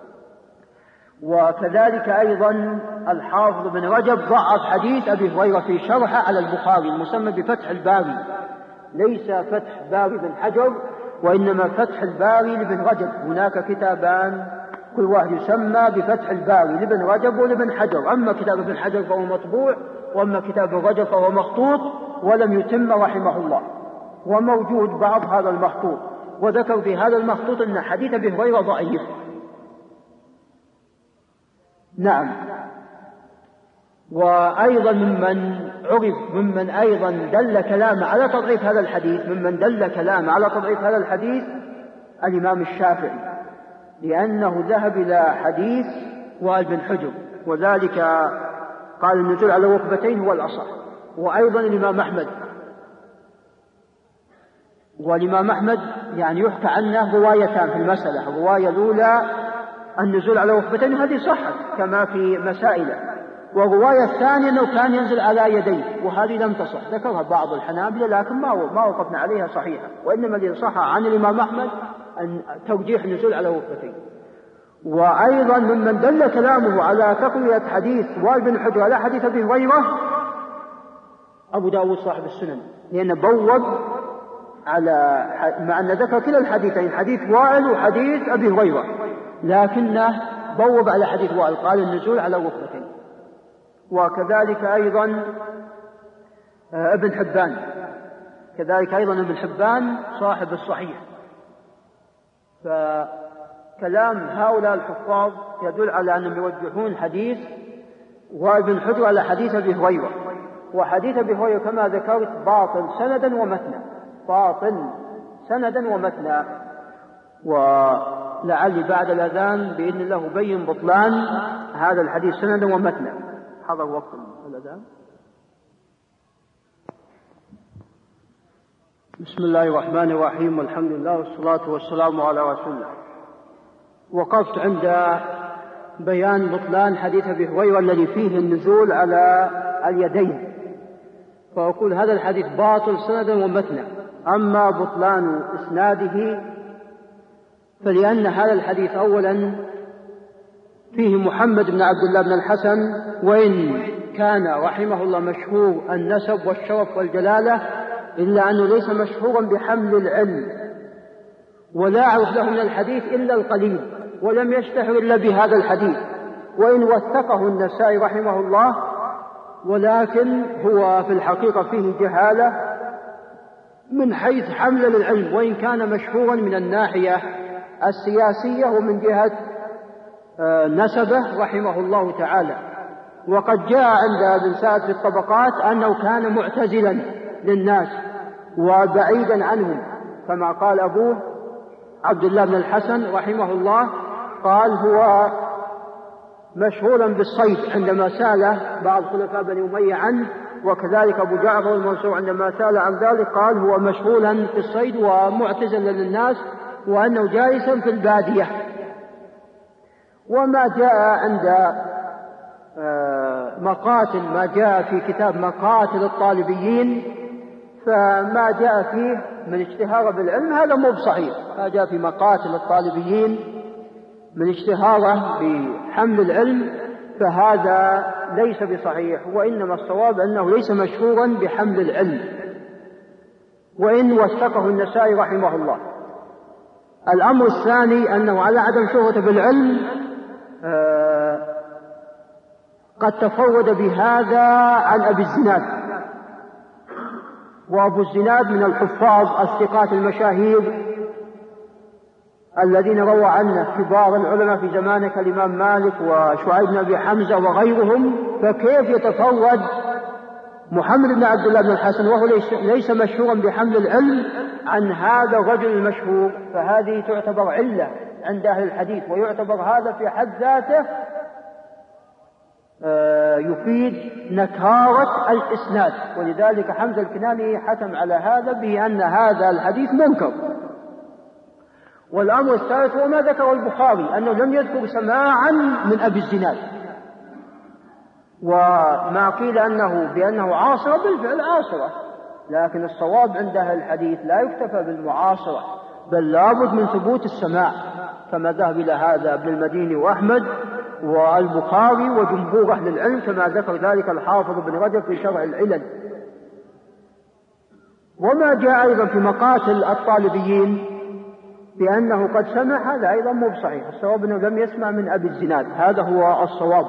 وكذلك أيضا الحافظ بن رجب ضعف حديث أبي هريرة في شرحه على البخاري المسمى بفتح الباري، ليس فتح باري بن حجر وإنما فتح الباري لابن رجب. هناك كتابان كل واحد يسمى بفتح الباري لابن رجب ولابن حجر، أما كتاب ابن حجر فهو مطبوع، وأما كتاب رجب فهو مخطوط ولم يتم رحمه الله، وموجود بعض هذا المخطوط، وذكر في هذا المخطوط أن حديث أبي هريرة ضعيف. نعم. وأيضا ممن أيضا دل كلامه على تضعيف هذا الحديث الإمام الشافعي، لأنه ذهب إلى حديث وائل بن حجر، وذلك قال النزول على الركبتين هو الأصح. وأيضا الإمام أحمد، والإمام أحمد يعني يحكى عنه روايتان في المسألة، الرواية الأولى النزول على الركبتين هذه صحت كما في مسائله، والرواية الثانية أنه كان ينزل على يديه وهذه لم تصح، ذكرها بعض الحنابلة لكن ما وقفنا عليها صحيحة، وإنما الذي صح عن الإمام أحمد أن ترجيح النزول على الركبتين. وأيضا ممن دل كلامه على تقوية حديث وائل بن حجر على حديث أبي هريرة أبو داود صاحب السنن، لأن بوّب مع أن ذكر كلا الحديثين، حديث وائل وحديث أبي هريرة، لكنه بوب على حديث وائل، قال النزول على ركبتين. وكذلك أيضا ابن حبان، كذلك أيضا ابن حبان صاحب الصحيح. فكلام هؤلاء الحفاظ يدل على أنهم يوجهون حديث وابن حجر على حديث أبي هريرة، وحديث أبي هريرة كما ذكرت باطل سندا ومتنا، باطل سندا ومتنا. ولعلي بعد الأذان بإذن الله بين بطلان هذا الحديث سندا ومتنا. حضر وقت الأذان. بسم الله الرحمن الرحيم، والحمد لله والصلاة والسلام على رسول الله. وقفت عند بيان بطلان حديث أبي هريرة الذي فيه النزول على اليدين، فأقول هذا الحديث باطل سندا ومتنا. أما بطلان إسناده فلأن هذا الحديث أولا فيه محمد بن عبد الله بن الحسن، وإن كان رحمه الله مشهور النسب والشرف والجلالة، إلا أنه ليس مشهورا بحمل العلم، ولا أعرف له من الحديث إلا القليل، ولم يشتهر إلا بهذا الحديث، وإن وثقه النسائي رحمه الله، ولكن هو في الحقيقة فيه جهالة من حيث حمل للعلم، وإن كان مشهورا من الناحية السياسية ومن جهة نسبه رحمه الله تعالى. وقد جاء عند ابن سعد في الطبقات أنه كان معتزلا للناس وبعيدا عنهم، كما قال أبوه عبد الله بن الحسن رحمه الله، قال هو مشهورا بالصيد عندما سأله بعض خلفاء بني أمية عنه، وكذلك أبو جعفر المنصور عندما سأل عن ذلك قال هو مشغولا في الصيد ومعتزلا للناس، وأنه جالسا في البادية. وما جاء عند مقاتل، ما جاء في كتاب مقاتل الطالبيين، فما جاء فيه من اشتهاره بالعلم هذا مو بصحيح. ما جاء في مقاتل الطالبيين من اشتهاره بحمل العلم فهذا ليس بصحيح، وإنما الصواب أنه ليس مشهورا بحمل العلم، وإن وثقه النسائي رحمه الله. الأمر الثاني أنه على عدم شهرة بالعلم قد تفرد بهذا عن أبي الزناد، وأبو الزناد من الحفاظ الثقات المشاهير الذين روى عنه كبار العلماء في زمانه كالإمام مالك وشعيب بن أبي حمزة وغيرهم، فكيف يتفرد محمد بن عبد الله بن الحسن وهو ليس مشهورا بحمل العلم عن هذا الرجل المشهور؟ فهذه تعتبر علة عند أهل الحديث، ويعتبر هذا في حد ذاته يفيد نكارة الإسناد، ولذلك حمزة الكناني حكم على هذا بأن هذا الحديث منكر. والأمر الثالث هو ما ذكر البخاري أنه لم يذكر سماعا من أبي الزناد، وما قيل بأنه عاصرة بالفعل عاصرة، لكن الصواب عند أهل الحديث لا يكتفى بالمعاصرة، بل لابد من ثبوت السماع، كما ذهب إلى هذا ابن المديني وأحمد والبخاري وجمهور أهل العلم، كما ذكر ذلك الحافظ ابن رجب في شرح العلل. وما جاء أيضا في مقاتل الطالبيين بأنه قد سمع هذا أيضا مو بصحيح، الصواب أنه لم يسمع من أبي الزناد، هذا هو الصواب.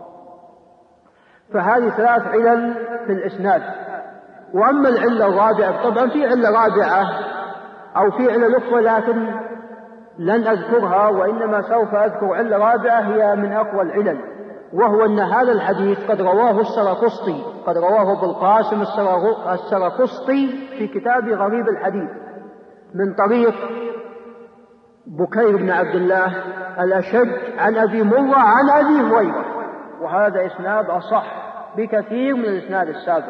فهذه ثلاث علل في الإسناد. وأما العلة الرابعة، طبعا في علة رابعة أو في علة أخرى لكن لن أذكرها، وإنما سوف أذكر علة رابعة هي من أقوى العلل، وهو أن هذا الحديث قد رواه السرقسطي، قد رواه أبو القاسم السرقسطي في كتاب غريب الحديث من طريق بكير بن عبد الله الأشج عن أبي مرة عن أبي هريرة، وهذا إسناد أصح بكثير من الإسناد السابق.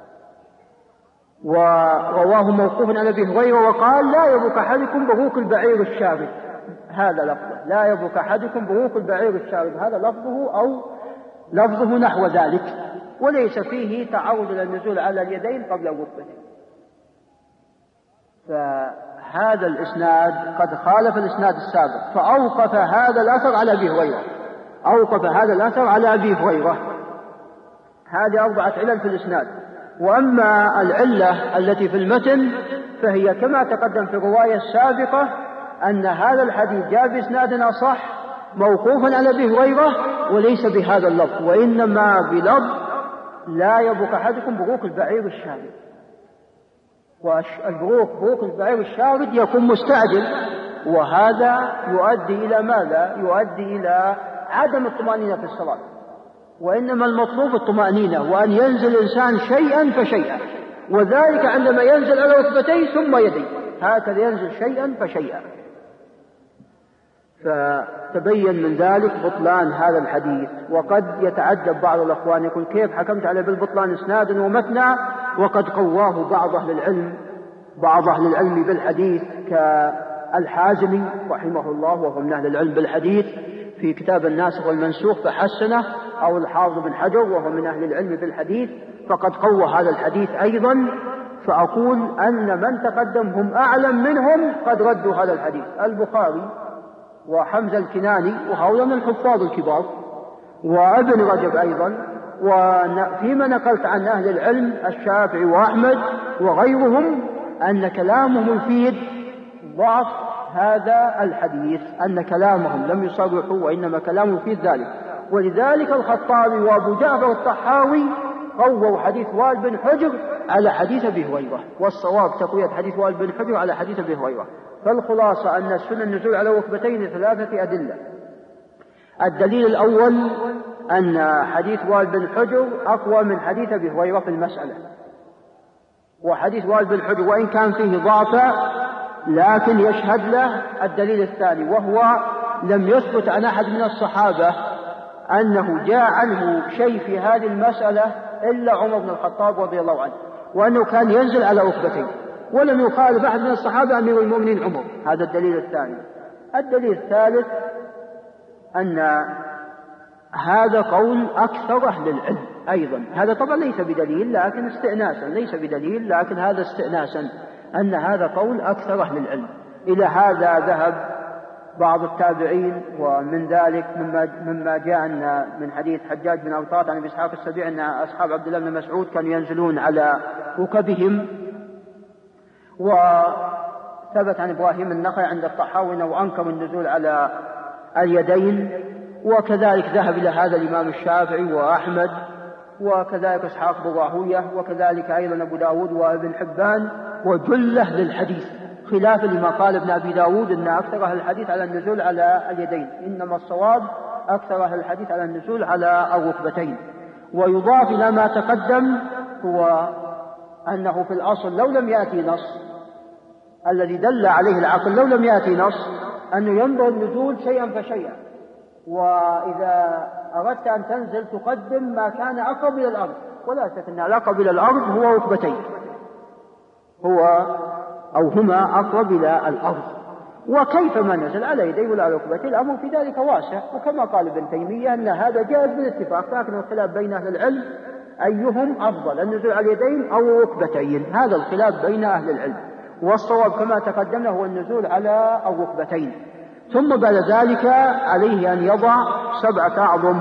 ورواه موقوفا عن أبي هريرة وقال لا يبرك أحدكم بروق البعير الشارد، هذا لفظه، لا يبرك أحدكم بروق البعير الشارد، هذا لفظه أو لفظه نحو ذلك، وليس فيه تعرض إلى النزول على اليدين قبل الركبتين. فهذا الإسناد قد خالف الإسناد السابق، فأوقف هذا الأثر على أبي هريرة، أوقف هذا الأثر على أبي هريرة. هذه 4 علل في الإسناد. وأما العلة التي في المتن فهي كما تقدم في الرواية السابقة أن هذا الحديث جاء بإسناد أصح موقوفا على أبي هريرة وليس بهذا اللفظ، وإنما بلفظ لا يبرك أحدكم بروك البعير الشارد. والبروك البعير الشارد يكون مستعجل، وهذا يؤدي إلى ماذا؟ يؤدي إلى عدم الطمأنينة في الصلاة. وإنما المطلوب الطمأنينة، وأن ينزل الإنسان شيئا فشيئا، وذلك عندما ينزل على ركبتيه ثم يديه، هكذا ينزل شيئا فشيئا. فتبين من ذلك بطلان هذا الحديث. وقد يتعجب بعض الأخوان يقول كيف حكمت عليه بالبطلان إسنادا ومتنا وقد قواه بعض أهل العلم بالحديث كالحازمي رحمه الله وهو من أهل العلم بالحديث في كتاب الناسخ والمنسوخ فحسنه، أو الحافظ بن حجر وهو من أهل العلم بالحديث فقد قوى هذا الحديث أيضا. فأقول أن من تقدم هم أعلم منهم قد ردوا هذا الحديث، البخاري وحمزة الكناني وهؤلاء من الحفاظ الكبار، وابن رجب أيضا، وفيما نقلت عن أهل العلم الشافعي وأحمد وغيرهم أن كلامهم يفيد ضعف هذا الحديث، أن كلامهم لم يصرحوا وإنما كلامهم يفيد ذلك. ولذلك الخطابي وأبو جعفر الطحاوي قووا حديث وائل بن حجر على حديث أبي هريرة، والصواب تقوية حديث وائل بن حجر على حديث أبي هريرة. فالخلاصة أن السنة النزول على ركبتين 3 أدلة. الدليل الأول أن حديث وائل بن حجر أقوى من حديث أبي هريرة في المسألة، وحديث وائل بن حجر وإن كان فيه ضعف لكن يشهد له الدليل الثاني، وهو لم يثبت عن أحد من الصحابة أنه جاء عنه شيء في هذه المسألة إلا عمر بن الخطاب رضي الله عنه، وأنه كان ينزل على ركبتين، ولم يخالف أحد من الصحابة أمير المؤمنين عمر. هذا الدليل الثاني. الدليل الثالث أن هذا قول أكثر أهل العلم أيضا، هذا طبعا ليس بدليل لكن استئناسا، ليس بدليل لكن هذا استئناسا، أن هذا قول أكثر أهل العلم. إلى هذا ذهب بعض التابعين، ومن ذلك مما جاء من حديث حجاج بن أوطاط عن أبي إسحاق السبيعي أن أصحاب عبد الله بن مسعود كانوا ينزلون على ركبهم. وثبت عن إبراهيم النخعي عند الطحاوي أنه أنكر النزول على اليدين، وكذلك ذهب إلى هذا الإمام الشافعي وأحمد، وكذلك إسحاق بن راهويه، وكذلك أيضا أبو داود وابن حبان وجله للحديث، خلافا لما قال ابن أبي داود أن أكثر أهل الحديث على النزول على اليدين، إنما الصواب أكثر أهل الحديث على النزول على الركبتين. ويضاف إلى ما تقدم هو أنه في الأصل لو لم يأتي نص الذي دل عليه العقل، لو لم يأتي نص أنه ينبغي النزول شيئا فشيئا، وإذا أردت أن تنزل تقدم ما كان أقرب إلى الأرض، ولا شك أن الأقرب إلى الأرض هو ركبتين، هما أقرب إلى الأرض. وكيف ما نزل على يديه ولا على ركبتيه الأمر في ذلك واسع، وكما قال ابن تيمية أن هذا جائز بالاتفاق، لكن الخلاف بين أهل العلم أيهم أفضل، النزول على اليدين أو ركبتين، هذا الخلاف بين أهل العلم، والصواب كما تقدمنا هو النزول على الركبتين. ثم بعد ذلك عليه أن يضع 7 أعظم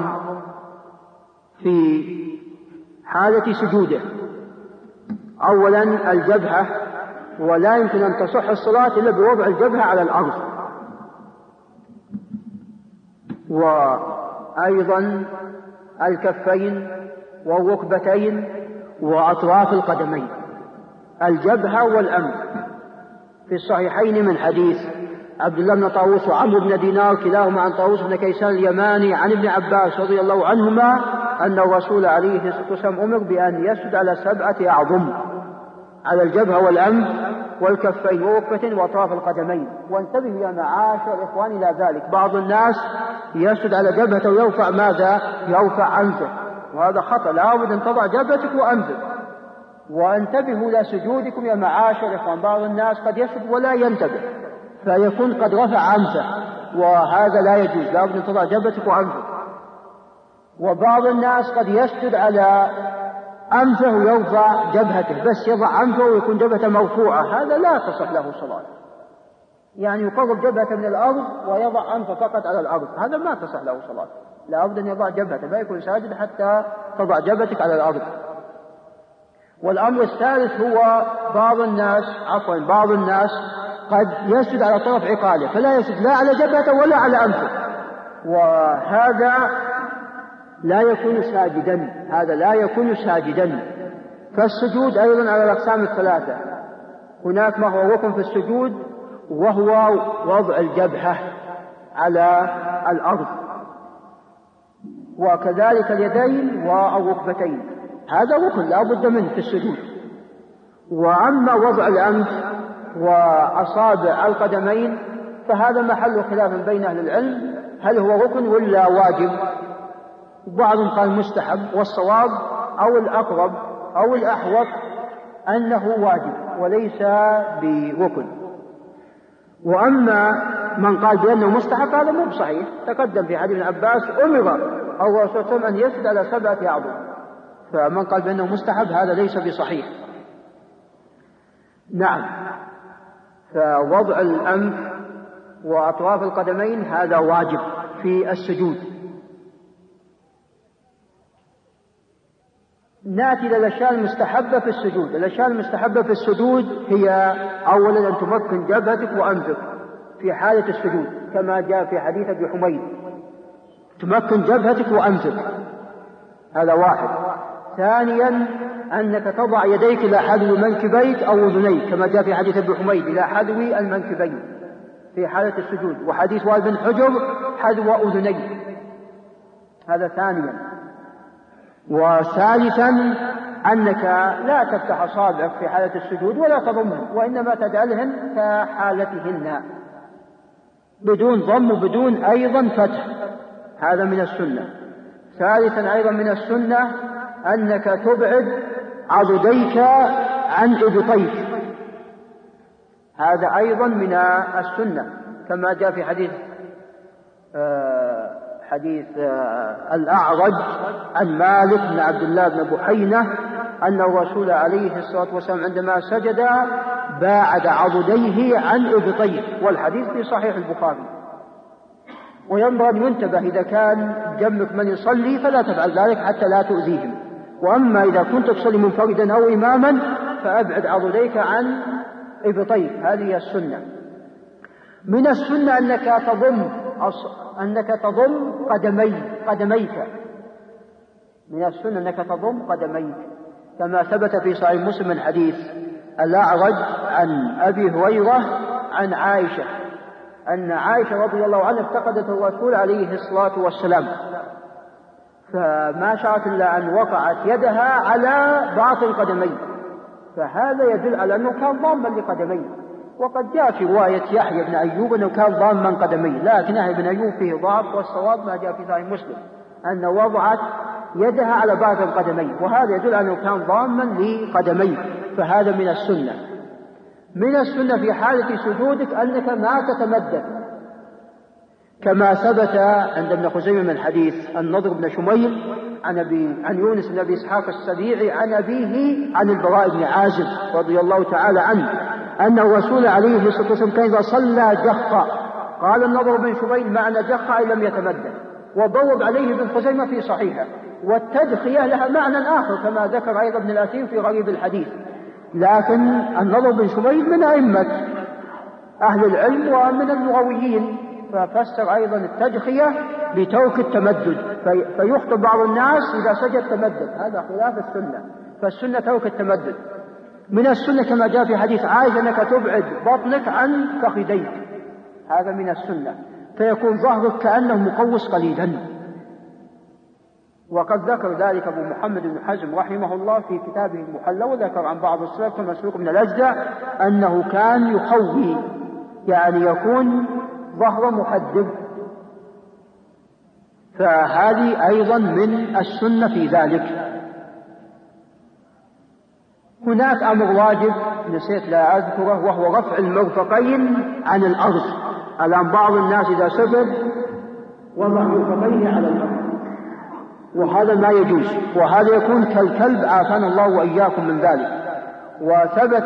في حالة سجوده. أولا الجبهة، ولا يمكن أن تصح الصلاة إلا بوضع الجبهة على الأرض، وأيضا الكفين والركبتين وأطراف القدمين، الجبهة والأنف. في الصحيحين من حديث عبد الله بن طاووس وعمرو بن دينار كلاهما عن طاووس بن كيسان اليماني عن ابن عباس رضي الله عنهما أن الرسول عليه الصلاة والسلام أمر بأن يسجد على 7 أعظم، على الجبهة والأنف والكفين والركبتين وأطراف القدمين. وانتبهوا يا معاشر الإخوان إلى ذلك، بعض الناس يسجد على جبهته ويرفع ماذا؟ يرفع أنفه، وهذا خطأ، لا بد أن تضع جبهتك وأنفك. وانتبهوا إلى سجودكم يا معاشر الإخوان، بعض الناس قد يسجد ولا ينتبه فيكون قد رفع أنفه، وهذا لا يجوز، لا بد أن تضع جبهتك وأنفك. وبعض الناس قد يسجد على أنفه ويرفع جبهته، بس يضع أنفه ويكون جبهته مرفوعة، هذا لا تصح له صلاة، يعني يقرب جبهته من الأرض ويضع أنفه فقط على الأرض، هذا ما تصح له صلاة، لا بد أن يضع جبهته، لا يكون ساجد حتى تضع جبهتك على الأرض. والأمر الثالث هو بعض الناس قد يسجد على طرف عقاله فلا يسجد لا على جبهته ولا على أنفه، وهذا لا يكون ساجدا. فالسجود أيضا على الأقسام الثلاثة. هناك ما هو ركن في السجود وهو وضع الجبهة على الأرض، وكذلك اليدين والركبتين، هذا ركن لا بد منه في السجود. وأما وضع الأنف وأصابع القدمين فهذا محل خلاف بين أهل العلم، هل هو ركن ولا واجب؟ بعضهم قال مستحب، والصواب أو الأقرب أو الأحوط أنه واجب وليس بركن. وأما من قال بأنه مستحب هذا مو صحيح، تقدم في حديث ابن عباس أمر الرسول صلى الله عليه وسلم أن يسجد على 7 أعضاء، فمن قال بأنه مستحب هذا ليس بصحيح. نعم، فوضع الأنف وأطراف القدمين هذا واجب في السجود. نأتي إلى الأشياء المستحبة في السجود. الأشياء المستحبة في السجود هي أولا أن تمكن جبهتك وأنفك في حالة السجود كما جاء في حديث أبي حميد، تمكن جبهتك وأنفك، هذا واحد. ثانيا أنك تضع يديك إلى حذو منكبيك أو أذنيك كما جاء في حديث أبي حميد إلى حذو المنكبين في حالة السجود، وحديث وائل بن حجر حذو أذنيك، هذا ثانيا. وثالثا أنك لا تفتح أصابعك في حالة السجود ولا تضمهن، وإنما تجعلهن كحالتهن بدون ضم وبدون أيضا فتح، هذا من السنة. ثالثا أيضا من السنة أنك تبعد عضديك عن إبطيك، هذا أيضا من السنة كما جاء في حديث الأعرج عن مالك بن عبد الله بن بحينة أن الرسول عليه الصلاة والسلام عندما سجد باعد عضديه عن إبطيه، والحديث في صحيح البخاري. وينبغي أن ينتبه إذا كان جنبك من يصلي فلا تفعل ذلك حتى لا تؤذيهم، وأما إذا كنت تصلي منفردا أو إماما فأبعد عضديك عن إبطيك، هذه السنة. من السنة أنك تضم قدميك، من السنة أنك تضم قدميك كما ثبت في صحيح مسلم من حديث الأعرج عن أبي هريرة عن عائشة أن عائشة رضي الله عنها افتقدت الرسول عليه الصلاة والسلام، فما شاءت إلا أن وقعت يدها على باطن قدميه، فهذا يدل على أنه كان ضاما لقدميه. وقد جاء في رواية يحيى بن أيوب أنه كان ضاما قدميه، لكن يحيى بن أيوب فيه ضعف، والصواب ما جاء في صحيح مسلم أنه وضعت يدها على باطن قدميه، وهذا يدل أنه كان ضاما لقدميه، فهذا من السنة. من السنة في حالة سجودك أنك ما تتمدد كما ثبت عند ابن خزيمة من حديث النضر بن شميل عن يونس بن أبي إسحاق السبيعي عن أبيه عن البراء بن عازب رضي الله تعالى عنه أن الرسول عليه الصلاة والسلام كان إذا صلى جخ، قال النضر بن شميل معنى جخ أي لم يتمدد، وبوب عليه ابن خزيمة في صحيحه. والتدخية لها معنى آخر كما ذكر أيضا ابن الأثير في غريب الحديث، لكن النضر بن شميل من أئمة أهل العلم ومن اللغويين، ففسر أيضا التدخية بترك التمدد، فيخطب بعض الناس إذا سجد تمدد، هذا خلاف السنة، فالسنة ترك التمدد. من السنة كما جاء في حديث عائشة أنك تبعد بطنك عن فخذيك، هذا من السنة، فيكون ظهرك كأنه مقوس قليلا. وقد ذكر ذلك أبو محمد بن حزم رحمه الله في كتابه المحلى، وذكر عن بعض السلف المسلوك من الأجدع أنه كان يخوي، يعني يكون ظهره محدب، فهذه أيضا من السنة في ذلك. هناك أمر واجب نسيت لا أذكره، وهو رفع المرفقين عن الأرض. الآن بعض الناس إذا سجد وضع مرفقيه على الأرض، وهذا ما يجوز، وهذا يكون كالكلب عافانا الله وإياكم من ذلك. وثبت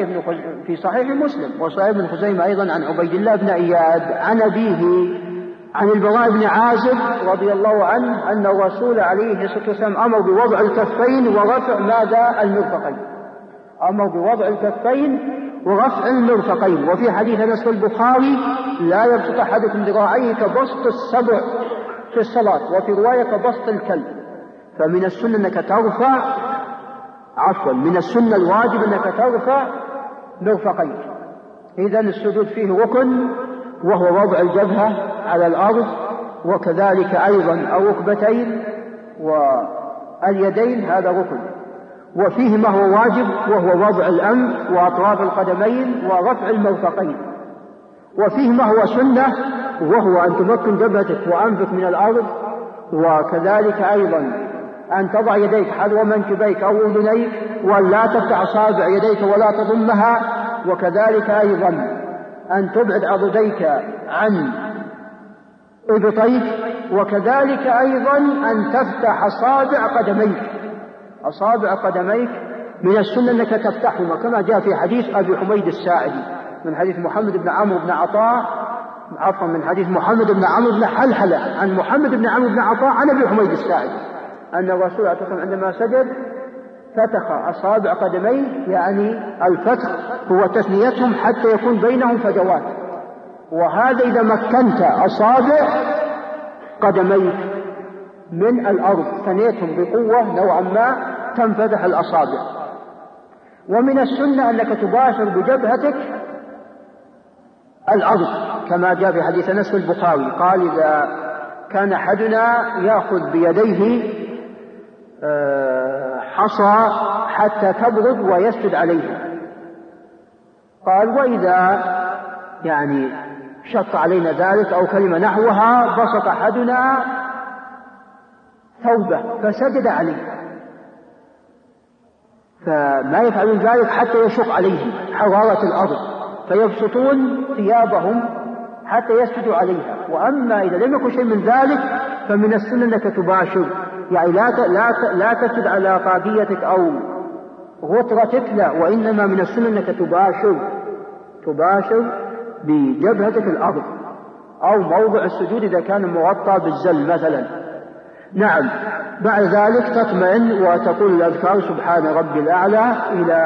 في صحيح مسلم وصحيح ابن خزيمة أيضا عن عبيد الله بن إياد عن أبيه عن البراء بن عازب رضي الله عنه أن الرسول عليه الصلاة والسلام أمر بوضع الكفين ورفع ماذا؟ المرفقين. أمر بوضع الكفين ورفع المرفقين. وفي حديث أنس في البخاري: لا يبسط أحدكم ذراعيه كبسط السبع في الصلاة، وفي رواية كبسط الكلب. فمن السنة أنك ترفع من السنة الواجب أنك ترفع مرفقين. إذن السجود فيه ركن، وهو وضع الجبهة على الأرض، وكذلك أيضا الركبتين واليدين، هذا ركن. وفيه ما هو واجب، وهو وضع الأنف وأطراف القدمين ورفع المرفقين. وفيه ما هو سنة، وهو أن تمكن جبهتك وأنفك من الأرض، وكذلك أيضا أن تضع يديك حذو منكبيك أو أذنيك، ولا تفتح أصابع يديك ولا تضمها، وكذلك أيضا أن تبعد عضديك عن إبطيك، وكذلك أيضا أن تفتح أصابع قدميك من السنة أنك تفتحهما، كما جاء في حديث أبي حميد الساعدي من حديث محمد بن عمرو بن عطاء، من حديث محمد بن عمرو بن حلحلة عن محمد بن عمرو بن عطاء عن أبي حميد الساعدي أن الرسول عليه الصلاة والسلام عندما سجد فتح أصابع قدميه، يعني الفتح هو تثنيتهم حتى يكون بينهم فجوات. وهذا إذا مكنت أصابع قدميك من الأرض ثنيتهم بقوة نوعا ما تنفتح الأصابع. ومن السنة أنك تباشر بجبهتك الأرض، كما جاء في حديث أنس في البخاري قال: إذا كان أحدنا يأخذ بيديه حصى حتى تبرد ويسجد عليها. قال: وإذا يعني شق علينا ذلك أو كلمة نحوها بسط أحدنا ثوبه فسجد عليه، فما يفعلون ذلك حتى يشق عليهم حرارة الأرض، فيبسطون ثيابهم حتى يسجدوا عليها. وأما إذا لم يكن شيء من ذلك فمن السنة أنك تباشر، يعني لا تسجد على طاقيتك أو غطرتك، لا، وإنما من السنة أنك تباشر بجبهتك الأرض أو موضع السجود إذا كان مغطى بالزل مثلا. نعم. بعد ذلك تطمئن وتقول الأذكار: سبحان ربي الأعلى،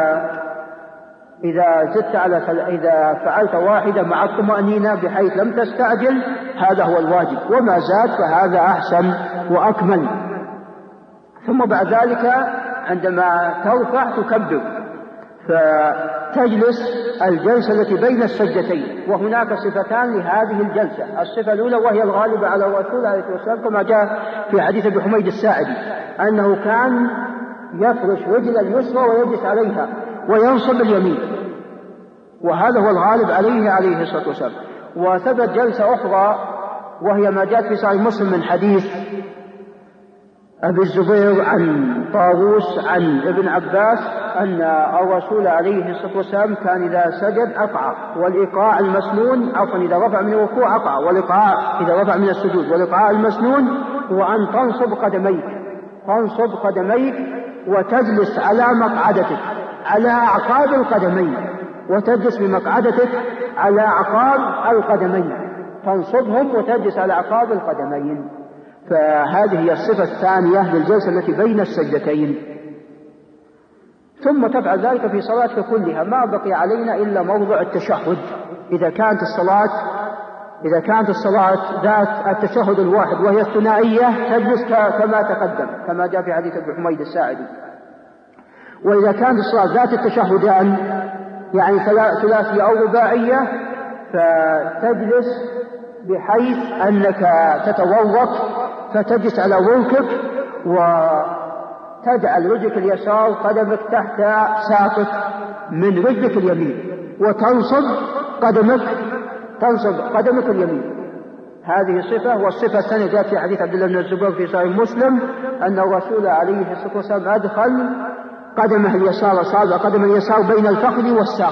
إذا فعلت واحدة مع الطمأنينة بحيث لم تستعجل، هذا هو الواجب، وما زاد فهذا أحسن وأكمل. ثم بعد ذلك عندما ترفع تكبر، فتجلس الجلسة التي بين السجدتين. وهناك صفتان لهذه الجلسة: الصفة الأولى وهي الغالبة على الرسول عليه الصلاة والسلام كما جاء في حديث أبي حميد الساعدي أنه كان يفرش رجل اليسرى ويجلس عليها وينصب اليمين، وهذا هو الغالب عليه الصلاة والسلام. وثبت جلسة أخرى وهي ما جاءت في صحيح مسلم من حديث أبي الزبير عن طاووس عن ابن عباس أن الرسول عليه الصلاة والسلام كان إذا سجد أقع، والإيقاع المسنون إذا رفع من الركوع أقع، والإيقاع إذا رفع من السجود، والإيقاع المسنون هو أن تنصب قدميك وتجلس على مقعدتك على أعقاب القدمين، وتجلس بمقعدتك على أعقاب القدمين، تنصبهم وتجلس على أعقاب القدمين. فهذه هي الصفة الثانية للجلسة التي بين السجدتين. ثم تفعل ذلك في صلاتك كلها، ما بقي علينا إلا موضع التشهد. إذا كانت الصلاة ذات التشهد الواحد وهي الثنائية تجلس كما تقدم كما جاء في حديث أبي حميد الساعدي. وإذا كانت الصلاة ذات التشهدان يعني ثلاثية أو رباعية فتجلس بحيث أنك تتورط فتجلس على وركك وتجعل رجلك اليسار قدمك تحت ساقك من رجلك اليمين، وتنصب قدمك اليمين. هذه صفة. والصفة الثانية جاءت في حديث عبد الله بن الزبير في صحيح مسلم أن الرسول عليه الصلاة والسلام أدخل قدمه اليسار أصابع قدم اليسار بين الفخذ والساق.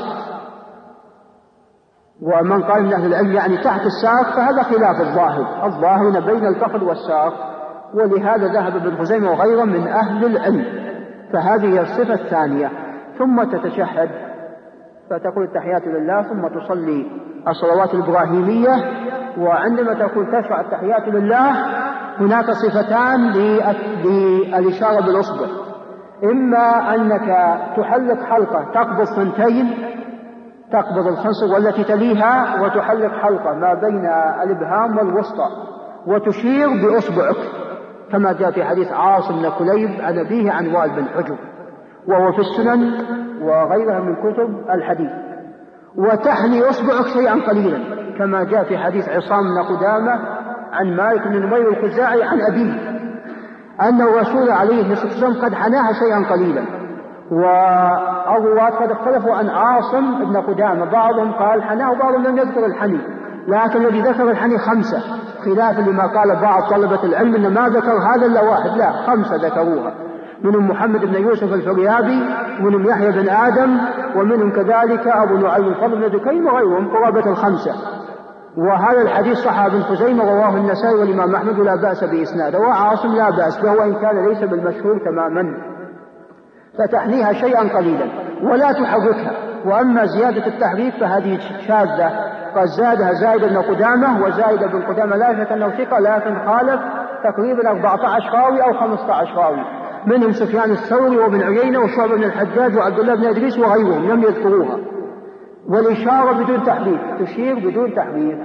ومن قال من أهل العلم يعني تحت الساق فهذا خلاف الظاهر بين الفخذ والساق، ولهذا ذهب ابن خزيمة وغيره من أهل العلم. فهذه الصفة الثانية. ثم تتشهد فتقول التحيات لله، ثم تصلي الصلوات الإبراهيمية وعندما تقول تشرع التحيات لله هناك صفتان للإشارة بالأصبع: إما أنك تحلق حلقة تقبض ثنتين، تقبض الخنصر والتي تليها وتحلق حلقة ما بين الإبهام والوسطى وتشير بأصبعك، كما جاء في حديث عاصم بن كليب عن أبيه عن وائل بن حجر، وهو في السنن وغيرها من كتب الحديث. وتحني أصبعك شيئا قليلا، كما جاء في حديث عصام بن قدامة عن مالك بن نمير الخزاعي عن أبيه أن الرسول عليه الصلاة والسلام قد حناها شيئا قليلا. والرواة قد اختلفوا عن عاصم بن قدامة، بعضهم قال حناه وبعضهم لم يذكر الحني، لكن الذي ذكر الحني 5، خلافا لما قال بعض طلبة العلم إن ما ذكر هذا إلا واحد، لا 5 ذكروها، منهم محمد بن يوسف الفريابي، ومنهم يحيى بن آدم، ومنهم كذلك أبو نعيم الفضل بن دكين وغيرهم قرابة 5. وهذا الحديث صح ابن خزيمة رواه النسائي والإمام أحمد لا بأس بإسناده، وعاصم لا بأس به وإن كان ليس بالمشهور تماما. فتحنيها شيئا قليلا ولا تحركها. وأما زيادة التحريك فهذه شاذة، قد زادها زايد بن قدامة، وزايد بن قدامة لا شك أنه ثقة لكن خالف تقريبا 14 راوي أو 15 راوي، منهم سفيان الثوري وابن عيينة وشعبة بن الحجاج وعبد الله بن إدريس وغيرهم لم يذكروها. والإشارة بدون تحريك، تشير بدون تحريك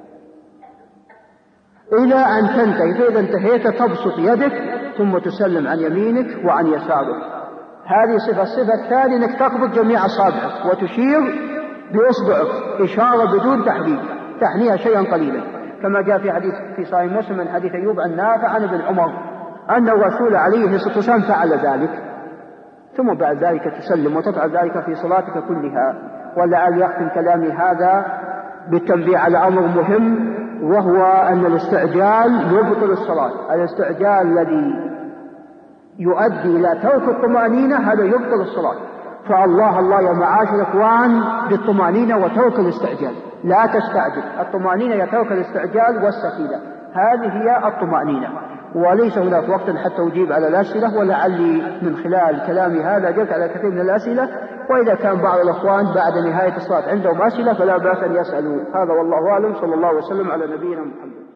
إلى أن تنتهي، فإذا انتهيت تبسط يدك ثم تسلم عن يمينك وعن يسارك. هذه صفة. الصفة الثانية أنك تقبض جميع أصابعك وتشير بإصبعك إشارة بدون تحريك، تحنيها شيئا قليلا، كما جاء في حديث في صحيح مسلم من حديث أيوب عن نافع عن ابن عمر أن الرسول عليه الصلاة والسلام فعل ذلك، ثم بعد ذلك تسلم وتفعل ذلك في صلاتك كلها. ولعل يختم كلامي هذا بالتنبيه على أمر مهم، وهو أن الاستعجال يبطل الصلاة. الاستعجال الذي يؤدي إلى ترك الطمأنينة هذا يبطل الصلاة. فالله الله يا معاشر الإخوان بالطمأنينة وترك الاستعجال، لا تستعجل. الطمأنينة هي ترك الاستعجال والسكينة، هذه هي الطمأنينة. وليس هناك وقت حتى أجيب على الأسئلة، ولعلي من خلال كلامي هذا أجبت على كثير من الأسئلة، وإذا كان بعض الأخوان بعد نهاية الصلاة عندهم أسئلة فلا بأس أن يسألوا. هذا والله أعلم، صلى الله وسلم على نبينا محمد.